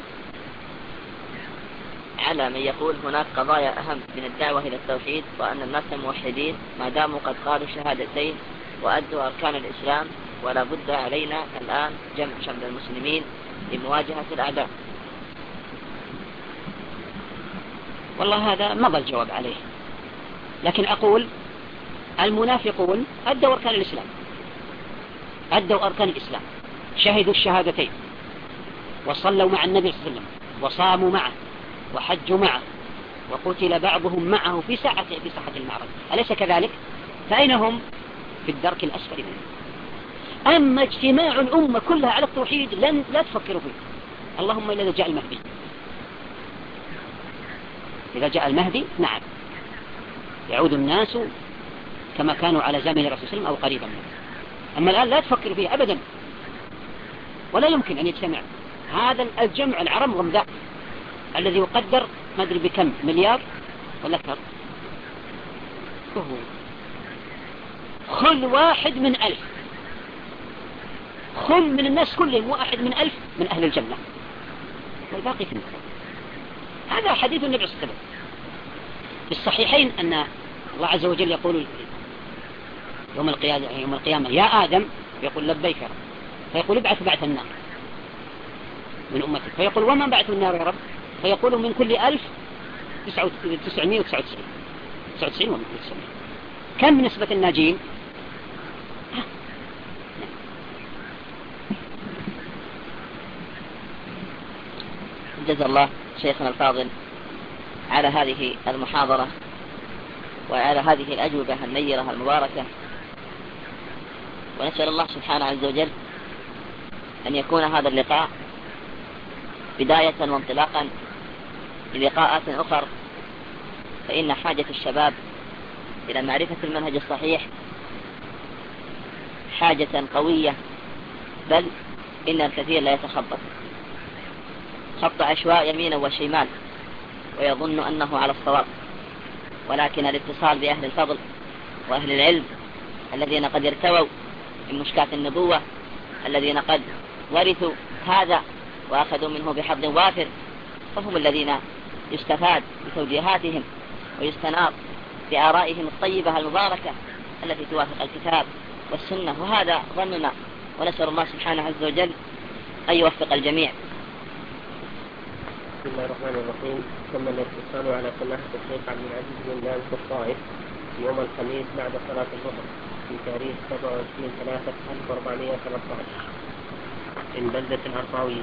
على من يقول هناك قضايا أهم من الدعوة إلى التوحيد، وأن الناس موحدين ما داموا قد قالوا شهادتين وأدوا أركان الإسلام، ولا بد علينا الآن جمع شمل المسلمين لمواجهة الأعداء؟ والله هذا مضى الجواب عليه، لكن أقول المنافقون أدوا أركان الإسلام، أدوا أركان الإسلام، شهدوا الشهادتين وصلوا مع النبي صلى الله عليه وسلم وصاموا معه وحجوا معه وقتل بعضهم معه في ساعة في ساحة المعركة، أليس كذلك؟ فأين هم؟ في الدرك الأسفل منه. أما اجتماع الأمة كلها على التوحيد لن لا تفكروا فيه، اللهم إلا إذا جاء المهدي. إذا جاء المهدي نعم يعود الناس كما كانوا على زمن الرسول صلى الله عليه وسلم أو قريبا منه. أما الآن لا تفكر فيه أبدا، ولا يمكن أن يجتمع هذا الجمع العرم ذا الذي يقدر ما أدري بكم مليار ولا أكثر. خل واحد من ألف، خل من الناس كلهم واحد من ألف من أهل الجنة والباقي في النار. هذا حديث النبي صلى الله عليه وسلم في الصحيحين أن الله عز وجل يقول يوم القيامة, يوم القيامة يا آدم، يقول لبيك يا رب، فيقول ابعث بعث النار من أمتك، فيقول وما بعث النار يا رب؟ فيقول من كل ألف تسعمائة وتسعة وتسعين تسعة وتسعين ومن كل تسعمائة. كم نسبة الناجين؟ جزا الله شيخنا الفاضل على هذه المحاضرة وعلى هذه الأجوبة النيرة المباركة، ونسأل الله سبحانه عز وجل أن يكون هذا اللقاء بداية وانطلاقا للقاءات أخر، فإن حاجة الشباب إلى معرفة المنهج الصحيح حاجة قوية، بل إن الكثير لا يتخبط خط عشواء يمينا وشمال ويظن أنه على الصواب، ولكن الاتصال بأهل الفضل وأهل العلم الذين قد ارتووا من مشكاة النبوة، الذين قد ورثوا هذا وأخذوا منه بحظ وافر، فهم الذين يستفاد بتوجيهاتهم ويستناط بآرائهم الطيبة المباركة التي توافق الكتاب والسنة، وهذا ظننا، ونسأل الله سبحانه عز وجل أن يوفق الجميع. بسم الله الرحمن الرحيم. تم الاتصال على سماحة الشيخ عبد العزيز بن باز في الطائف يوم الخميس بعد صلاة الظهر في تاريخ سبعة وعشرين ثلاثة ألف وأربعمائة وثلاثة عشر من بلدة الأرطاوية.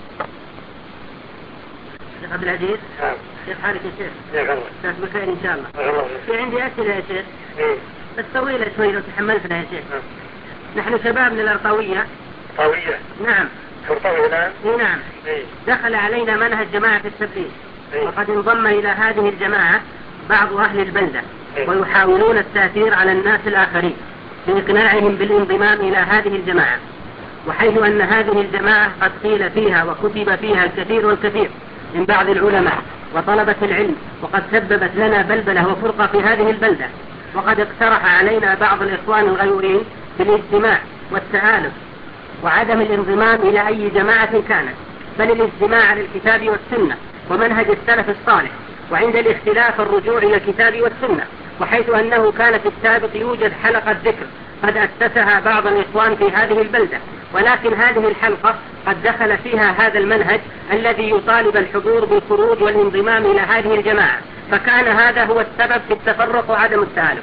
شيخ عبد العزيز، كيف حالك يا شيخ؟ شيخ بخير إن شاء الله. في عندي أسئلة يا شيخ بس طويلة شوي لو تحملتنا يا شيخ. نحن شباب من الأرطاوية. أرطاوية؟ نعم. أرطاوية الآن؟ نعم. إيه؟ دخل علينا منهج جماعة التبليغ، إيه؟ وقد انضم إلى هذه الجماعة بعض أهل البلدة، إيه؟ ويحاولون التأثير على الناس الآخرين بإقناعهم بالانضمام إلى هذه الجماعة، وحيث أن هذه الجماعة قد قيل فيها وكتب فيها الكثير والكثير من بعض العلماء وطلبة العلم، وقد سببت لنا بلبلة وفرقة في هذه البلدة، وقد اقترح علينا بعض الإخوان الغيورين بالاجتماع والتآلف وعدم الانضمام إلى أي جماعة كانت، بل الاجتماع على الكتاب والسنة ومنهج السلف الصالح، وعند الاختلاف الرجوع إلى الكتاب والسنة، وحيث أنه كان في السابق يوجد حلقة ذكر قد أسسها بعض الإخوان في هذه البلدة ولكن هذه الحلقة قد دخل فيها هذا المنهج الذي يطالب الحضور بالخروج والانضمام إلى هذه الجماعة، فكان هذا هو السبب في التفرق وعدم التآلف.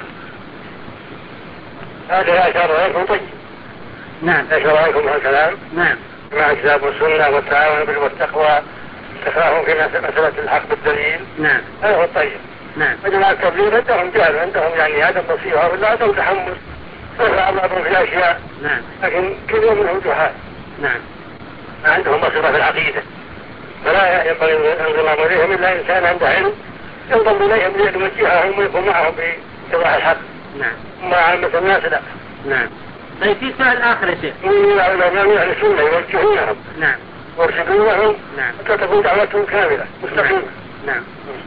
هذا أشار عليكم طيب. نعم. أشار عليكم الكلام. نعم. مع الكتاب والسنة والتعاون بالبر والتقوى، التفاهم في مسألة الحق بالدليل. نعم. هذا هو الطيب. نعم. وجماعة التبليغ عندهم جهل، عندهم يعني عدم بصيرة ولا عدم تحمل، فرع بعضهم في أشياء. نعم. لكن كل يوم منهم جهال. نعم. ما عندهم بصيرة في العقيدة، فلا ينبغي الانضمام إليهم إلا إنسان عنده علم ينضم إليهم ليوجههم ويكون معهم بإيضاح الحق. نعم. مع عامة الناس لا. نعم. طيب في سؤال آخر يا شيخ. من العلماء أهل السنة يوجهونهم. نعم. ويرشدونهم. نعم. حتى تكون دعوتهم كاملة مستقيمة. نعم.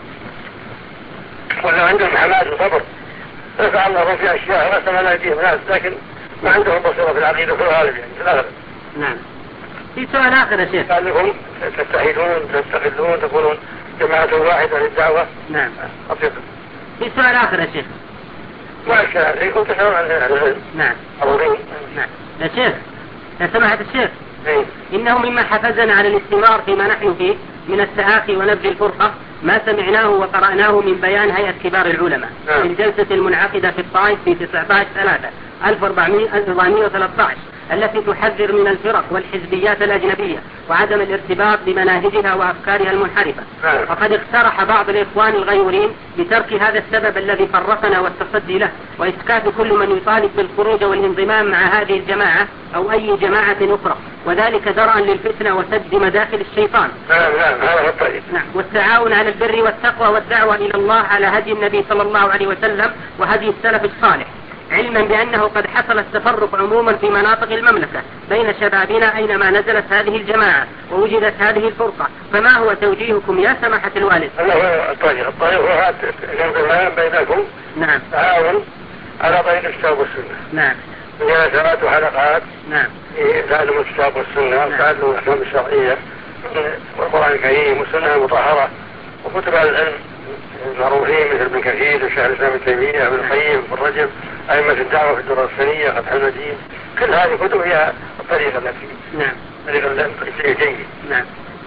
ولو عندهم حماس وصبر رفع الله في أشياء رسم لا يديهم ناس، لكن ما عندهم بصيرة في العقيدة في الغالب يعني في الأغلب. نعم. في سؤال آخر يا شيخ. لأنكم تتحدون تستغلون تكونون جماعة واحدة للدعوة. نعم. أطيب. في سؤال آخر يا شيخ. ما أشكال عليكم تشعرون عن العلم. نعم. أولين. نعم. يا شيخ يا سماحة الشيخ. إيه؟ إنه مما حفزنا على الاستمرار فيما نحن فيه من التآخي ونبذ الفرقة ما سمعناه وقرأناه من بيان هيئة كبار العلماء في الجلسة المنعقدة في الطائف في تسعة عشر ثلاثة ألف وأربعمائة وثلاثة عشر التي تحذر من الفرق والحزبيات الأجنبية وعدم الارتباط بمناهجها وأفكارها المنحرفة. وقد اقترح بعض الإخوان الغيورين بترك هذا السبب الذي فرقنا والتصدي له وإسكات كل من يطالب بالخروج والانضمام مع هذه الجماعة أو أي جماعة أخرى، وذلك درءا للفتنة وسد مداخل الشيطان. نعم نعم هذا الطريق. نعم. والتعاون على البر والتقوى والدعوة إلى الله على هدي النبي صلى الله عليه وسلم وهدي السلف الصالح، علما بأنه قد حصل التفرق عموما في مناطق المملكة بين شبابنا أينما نزلت هذه الجماعة ووجدت هذه الفرقة، فما هو توجيهكم يا سماحة الوالد؟ الله الطريق الطريق هو الانضمام بينكم. نعم. تعاون على طريق الكتاب والسنة. نعم. جلسات وحلقات. نعم. تعلم الكتاب والسنة وتعلم الأحكام الشرعية والقرآن الكريم والسنة المطهرة وكتب العلم المعروفين مثل ابن كثير وشيخ الإسلام ابن تيمية ابن القيم والرجب أئمة الدعوة في الدراسة الثانية فتح المجيد، كل هذه كتب هي الطريقة التي نعم طريقة الجيد. نعم.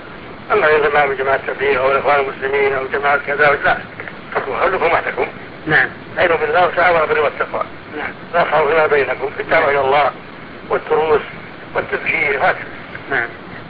أما الانضمام بجماعة التبليغ أو الإخوان المسلمين أو جماعة كذا لا خلكم وحدكم. نعم. عينوا بالله وتعاونوا بالبر والتقوى. نعم. رفعوا فيما بينكم في الدعوة إلى الله والدروس والتذكير هكذا. نعم.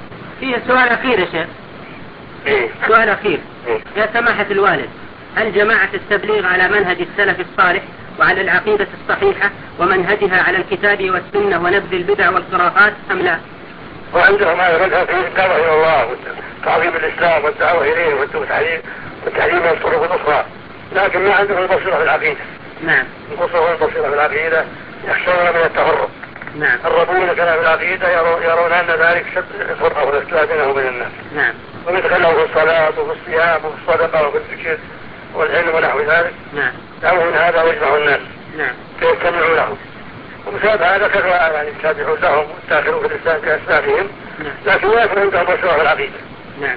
في سؤال أخير يا شيخ. إيه؟ سؤال أخير. إيه؟ يا سماحة الوالد، هل جماعة التبليغ على منهج السلف الصالح وعلى العقيدة الصحيحة ومنهجها على الكتاب والسنة ونبذ البدع والخرافات أم لا؟ وعندهم هذا مذهب في الدعوة إلى الله وتعظيم الإسلام والدعوة إليه والتعليم والتعليم من الطرق الأخرى، لكن ما عندهم البصيرة في العقيدة. نعم. البصيرة والبصيرة في العقيدة يخشون من التفرق. نعم. الربون كلام العقيدة يرون أن ذلك شد فرقة والاختلاف بينهم وبين الناس. نعم. ويتخلوا في الصلاة وفي الصيام وفي الصدقة وفي الذكر والعلم ونحو ذلك. نعم. دعوهم هذا ويجمعوا الناس. نعم. فيجتمعوا له. وبسبب هذا كثر يعني يتابعون لهم ويتاخرون في الإسلام بأسبابهم. نعم. لكن لا يكون عندهم بصيرة في العقيدة. نعم.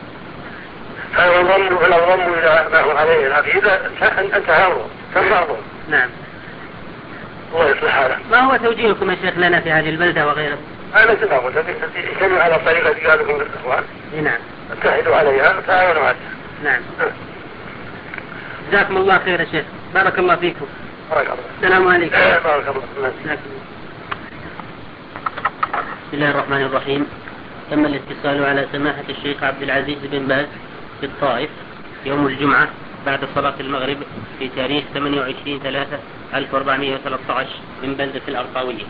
فلو انضموا فلو انضموا إلى ما هم عليه العقيدة انتهى أمرهم تم أمرهم. نعم. الله يصلح حاله. ما هو توجيهكم يا شيخ لنا في هذه البلدة وغيرها؟ أنا سمعوا يجتمعوا على الطريقة التي قالكم الإخوان. نعم. اتحدوا عليها وتعاونوا عليها. نعم. جزاكم الله خير يا شيخ، بارك الله فيكم. بارك الله. السلام عليكم. بارك الله. بسم الله الرحمن الرحيم. تم الاتصال على سماحة الشيخ عبد العزيز بن باز في الطائف يوم الجمعة بعد صلاة المغرب في تاريخ ثمانية وعشرين ثلاثة ألف وأربعمائة وثلاثة عشر من بلدة الأرقاوية.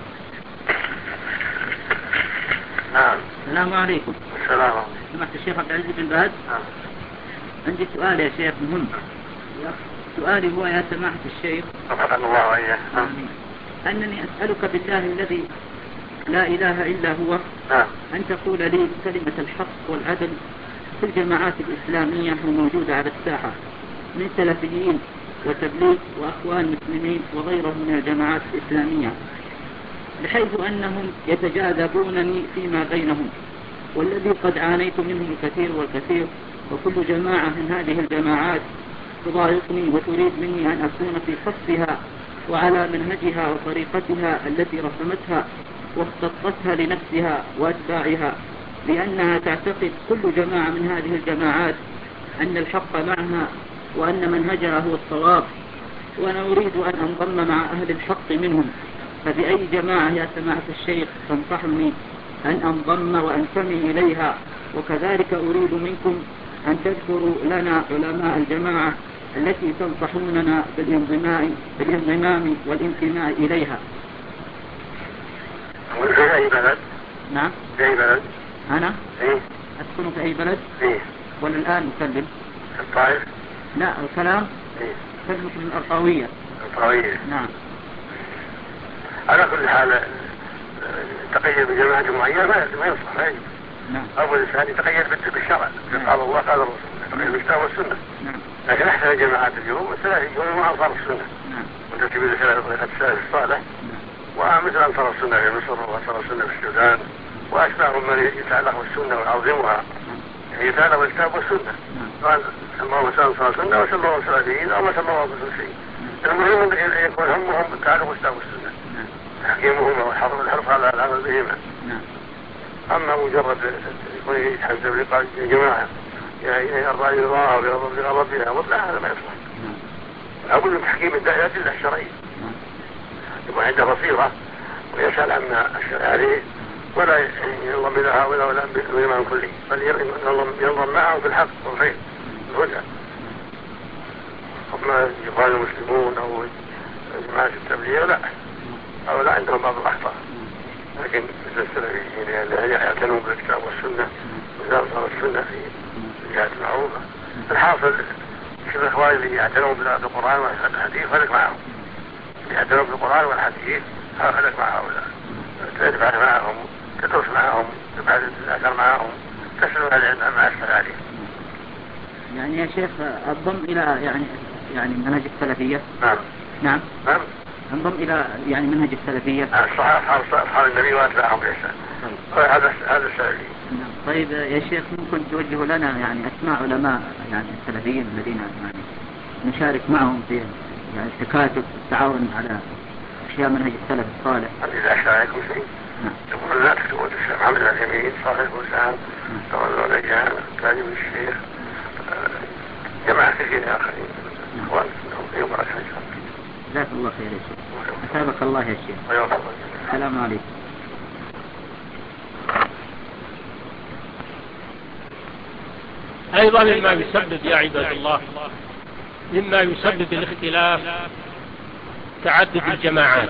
نعم. السلام عليكم. السلام عليكم. سماحة الشيخ عبد العزيز بن باز. نعم. عندي سؤال يا شيخ مهم. سؤالي هو يا سماحة الشيخ وفقنا الله وإياه. أنني أسألك بالله الذي لا إله إلا هو نعم. أن تقول لي كلمة الحق والعدل في الجماعات الإسلامية الموجودة على الساحة من سلفيين وتبليغ وأخوان مسلمين وغيرهم من الجماعات الإسلامية، بحيث أنهم يتجاذبونني فيما بينهم، والذي قد عانيت منه الكثير والكثير، وكل جماعة من هذه الجماعات تضايقني وتريد مني أن أكون في صفها وعلى منهجها وطريقتها التي رسمتها واختطتها لنفسها وأتباعها، لأنها تعتقد كل جماعة من هذه الجماعات أن الحق معها وأن منهجها هو الصواب، وأنا أريد أن أنضم مع أهل الحق منهم، فبأي جماعة يا سماحة الشيخ تنصحني أن أنضم وأنتمي إليها؟ وكذلك أريد منكم أن تذكروا لنا علماء الجماعة التي تنصحوننا بالانضمام, بالانضمام والانتماء إليها. في أي بلد؟ نعم. في أي بلد؟ أنا؟ إيه؟ أسكن في أي بلد؟ إيه؟ ولا الآن أكلم؟ الطائف؟ لا، الكلام إيه؟ كلمة من الأرطاوية. الأرطاوية؟ نعم. على كل حال تقيد بجماعة معينة ما يصلح، ما يجب. نعم. أول إنسان يتقيد بالشرع، قال الله قال الرسول، يتقيد بالكتاب والسنة. نعم. لكن أحسن الجماعات اليوم السلفي يقولون ما أنصار السنة. نعم. وترتيب طريقة السلف الصالح. ومثل أنصار السنة في مصر وأنصار السنة في السودان وأشباههم من يتعلق بالسنة ويعظمها، يعني يتعلق بالكتاب والسنة. قال سموه أنصار السنة وسموه سلفيين أو ما سموه بالسلفيين. المهم أن يكون همهم بالتعلق بالكتاب والسنة. تحكيمهم والحرف على العمل بهما. أما مجرد يكون يتحدث بلقاء جماعة يرضى الله ويرضى ربنا مطلع، هذا ما يصلح. أقول تحكيم الداعيات إلا الشرعي، يكون عنده بصيرة ويسأل عما الشرع عليه، ولا ينضم إلى هؤلاء ولا بالإمام كله، بل ينضم معهم في الحق والخير والهدى. أما يقال المسلمون أو جماعة التبليغ لا، هؤلاء عندهم بعض الأخطاء، لكن مثل السلفيين يعني يعتنون بالكتاب والسنة ويظهر السنة في الجهات المعروفة. الحاصل شوف الإخوان اللي يعتنون بالقرآن والحديث خلق معهم، يعتنون بالقرآن والحديث خلق مع هؤلاء، تدفع معهم، تدرس معهم، تبحث الأثر معهم، تسلم العلم مع السلالين. يعني يا شيخ أنضم إلى يعني يعني منهج السلفية. نعم. نعم. نعم. انضم إلى يعني منهج السلفية. الصحابة أصحاب النبي وأتباعهم بإحسان. هذا هذا السلفي. طيب يا شيخ ممكن توجه لنا يعني أسماء علماء يعني السلفيين الذين يعني نشارك معهم في يعني التكاتف والتعاون على أشياء منهج السلف الصالح. إذا أشار عليكم شيء. نعم. تقول لا تكتبوا الشيخ محمد العثيمين صاحب الوسام تولوا لجان كاظم الشيخ جماعة كثير آخرين. إخوان يوم رأس إن شاء الله. جزاك الله خير يا شيخ. أثابك الله يا شيخ. السلام عليكم. أيضا مما يسبب يا عباد الله مما يسبب الاختلاف تعدد الجماعات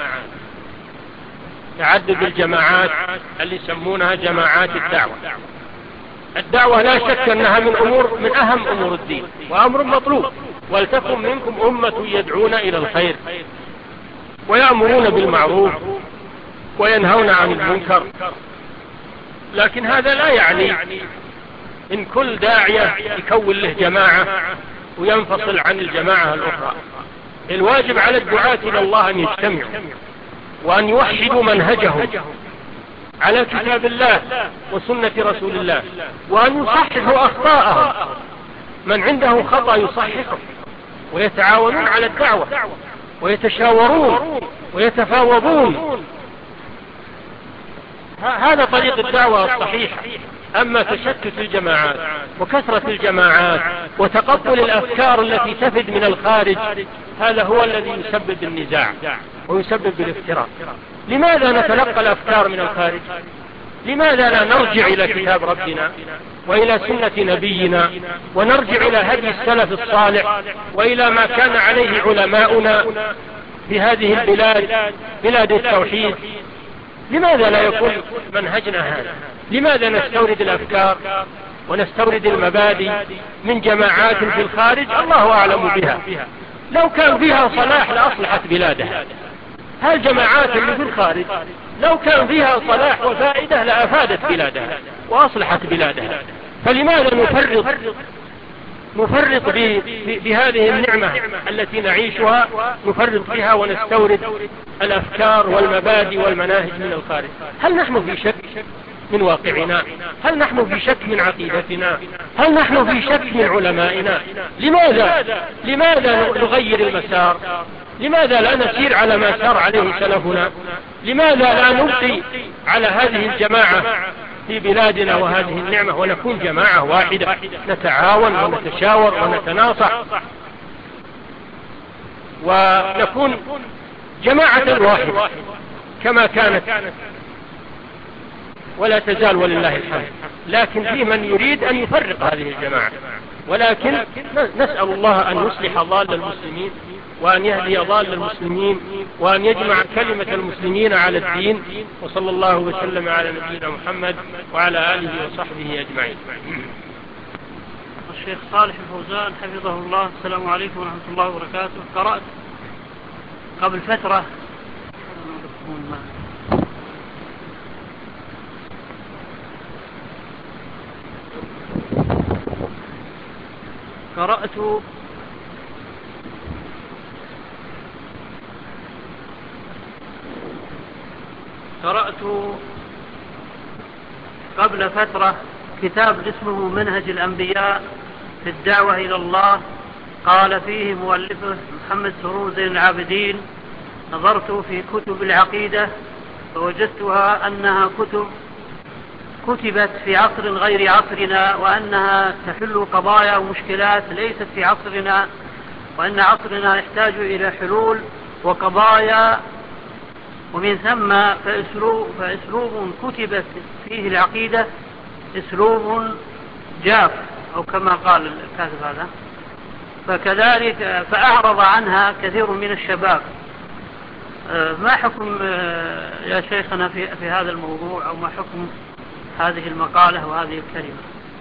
تعدد الجماعات اللي يسمونها جماعات الدعوة. الدعوة لا شك أنها من أمور من أهم أمور الدين وأمر مطلوب، ولتكن منكم أمة يدعون إلى الخير ويأمرون بالمعروف وينهون عن المنكر. لكن هذا لا يعني إن كل داعية يكون له جماعة وينفصل عن الجماعة الأخرى. الواجب على الدعاة إلى الله أن يجتمعوا وأن يوحدوا منهجهم على كتاب الله وسنة رسول الله، وأن يصححوا أخطاءهم، من عنده خطأ يصححه، ويتعاونون على الدعوة ويتشاورون ويتفاوضون. هذا طريق الدعوة الصحيحة. أما تشتت الجماعات وكثرة الجماعات وتقبل الأفكار التي تفد من الخارج، هذا هو الذي يسبب النزاع ويسبب الافتراق. لماذا نتلقى الأفكار من الخارج؟ لماذا لا نرجع إلى كتاب ربنا وإلى سنة نبينا ونرجع إلى هدي السلف الصالح وإلى ما كان عليه علماؤنا في هذه البلاد بلاد التوحيد؟ لماذا لا يكون منهجنا هذا؟ لماذا نستورد الأفكار ونستورد المبادئ من جماعات في الخارج الله أعلم بها؟ لو كان فيها صلاح لأصلحت بلادها. هالجماعات اللي في الخارج لو كان فيها صلاح وفائدة لأفادت بلادها وأصلحت بلادها. فلماذا نفرط نفرط بهذه النعمة التي نعيشها، نفرط بها ونستورد الأفكار والمبادئ والمناهج من الخارج؟ هل نحن في شك؟ من واقعنا؟ هل نحن في شك من عقيدتنا؟ هل نحن في شك من علمائنا؟ لماذا لماذا نغير المسار؟ لماذا لا نسير على ما سار عليه سلفنا؟ لماذا لا نبقي على هذه الجماعة في بلادنا وهذه النعمة ونكون جماعة واحدة نتعاون ونتشاور ونتناصح ونكون جماعة واحدة كما كانت ولا تزال ولله الحمد. لكن في من يريد أن يفرق هذه الجماعة، ولكن نسأل الله أن يصلح ضال المسلمين وأن يهدي ضال المسلمين وأن يجمع كلمة المسلمين على الدين. وصلى الله وسلم على نبينا محمد وعلى آله وصحبه أجمعين. الشيخ صالح الفوزان حفظه الله. السلام عليكم ورحمة الله وبركاته. قرأت قبل فترة قرأت قرأت قبل فترة كتاب اسمه منهج الأنبياء في الدعوة إلى الله. قال فيه مؤلفه محمد سرور زين العابدين: نظرت في كتب العقيدة فوجدتها أنها كتب كتبت في عصر غير عصرنا، وأنها تحل قضايا ومشكلات ليست في عصرنا، وأن عصرنا يحتاج إلى حلول وقضايا. ومن ثم فأسلوب, فأسلوب كتبت فيه العقيدة أسلوب جاف، أو كما قال الكاتب هذا، فكذلك فأعرض عنها كثير من الشباب. ما حكم يا شيخنا في, في هذا الموضوع، أو ما حكم هذه المقالة وهذه الكلمة؟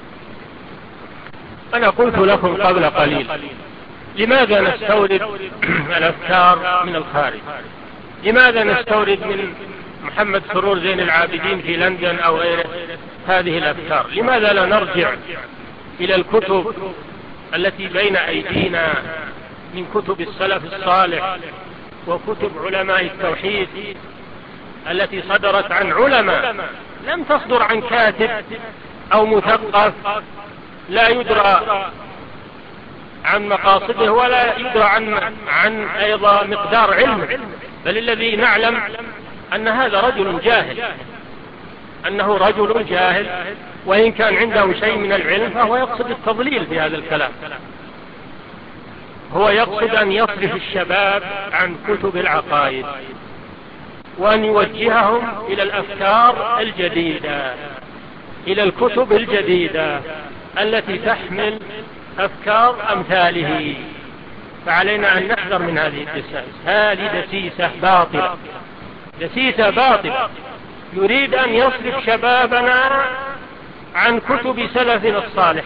أنا قلت لكم قبل قليل: لماذا نستورد الأفكار من الخارج؟ لماذا نستورد من محمد سرور زين العابدين في لندن أو غيره هذه الأفكار؟ لماذا لا نرجع إلى الكتب التي بين أيدينا من كتب السلف الصالح وكتب علماء التوحيد التي صدرت عن علماء، لم تصدر عن كاتب أو مثقف لا يدرى عن مقاصده ولا يدرى عن, عن أيضا مقدار علمه، بل الذي نعلم أن هذا رجل جاهل، أنه رجل جاهل، وإن كان عنده شيء من العلم فهو يقصد التضليل في هذا الكلام. هو يقصد أن يصرف الشباب عن كتب العقائد وأن يوجههم إلى الأفكار الجديدة، إلى الكتب الجديدة التي تحمل أفكار أمثاله. فعلينا أن نحذر من هذه الدسائس. هذه دسيسة باطلة، دسيسة باطلة يريد أن يصرف شبابنا عن كتب سلفنا الصالح.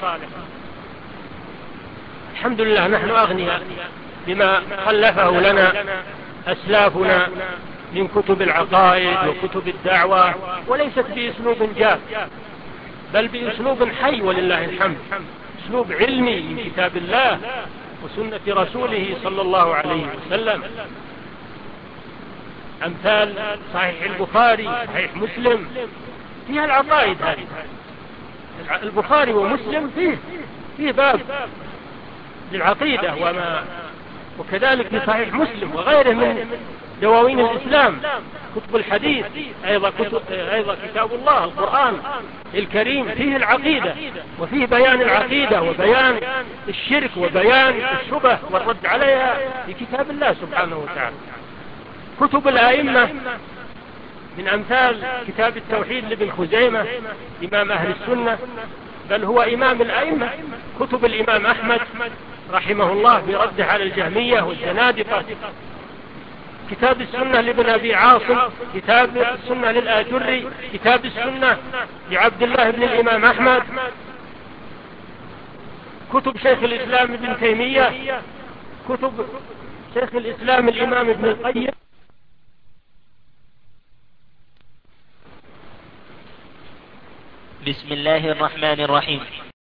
الحمد لله نحن أغنياء بما خلفه لنا أسلافنا من كتب العقائد وكتب الدعوة، وليست بأسلوب جاف بل بأسلوب حي ولله الحمد، أسلوب علمي من كتاب الله وسنة رسوله صلى الله عليه وسلم. أمثال صحيح البخاري، صحيح مسلم، فيها العقائد هذه. البخاري ومسلم فيه فيه باب للعقيدة، وما وكذلك في صحيح مسلم وغيره من دواوين الإسلام، كتب الحديث، أيضا, كتب أيضا كتاب الله القرآن الكريم فيه العقيدة وفيه بيان العقيدة وبيان الشرك وبيان الشبه والرد عليها في كتاب الله سبحانه وتعالى. كتب الآئمة من أمثال كتاب التوحيد لابن خزيمة إمام أهل السنة، بل هو إمام الآئمة. كتب الإمام أحمد رحمه الله برده على الجهمية والزنادقة. كتاب السنة لابن أبي عاصم، كتاب السنة للآجري، كتاب السنة لعبد الله بن الإمام أحمد، كتب شيخ الإسلام ابن تيمية، كتب شيخ الإسلام الإمام ابن القيم. بسم الله الرحمن الرحيم.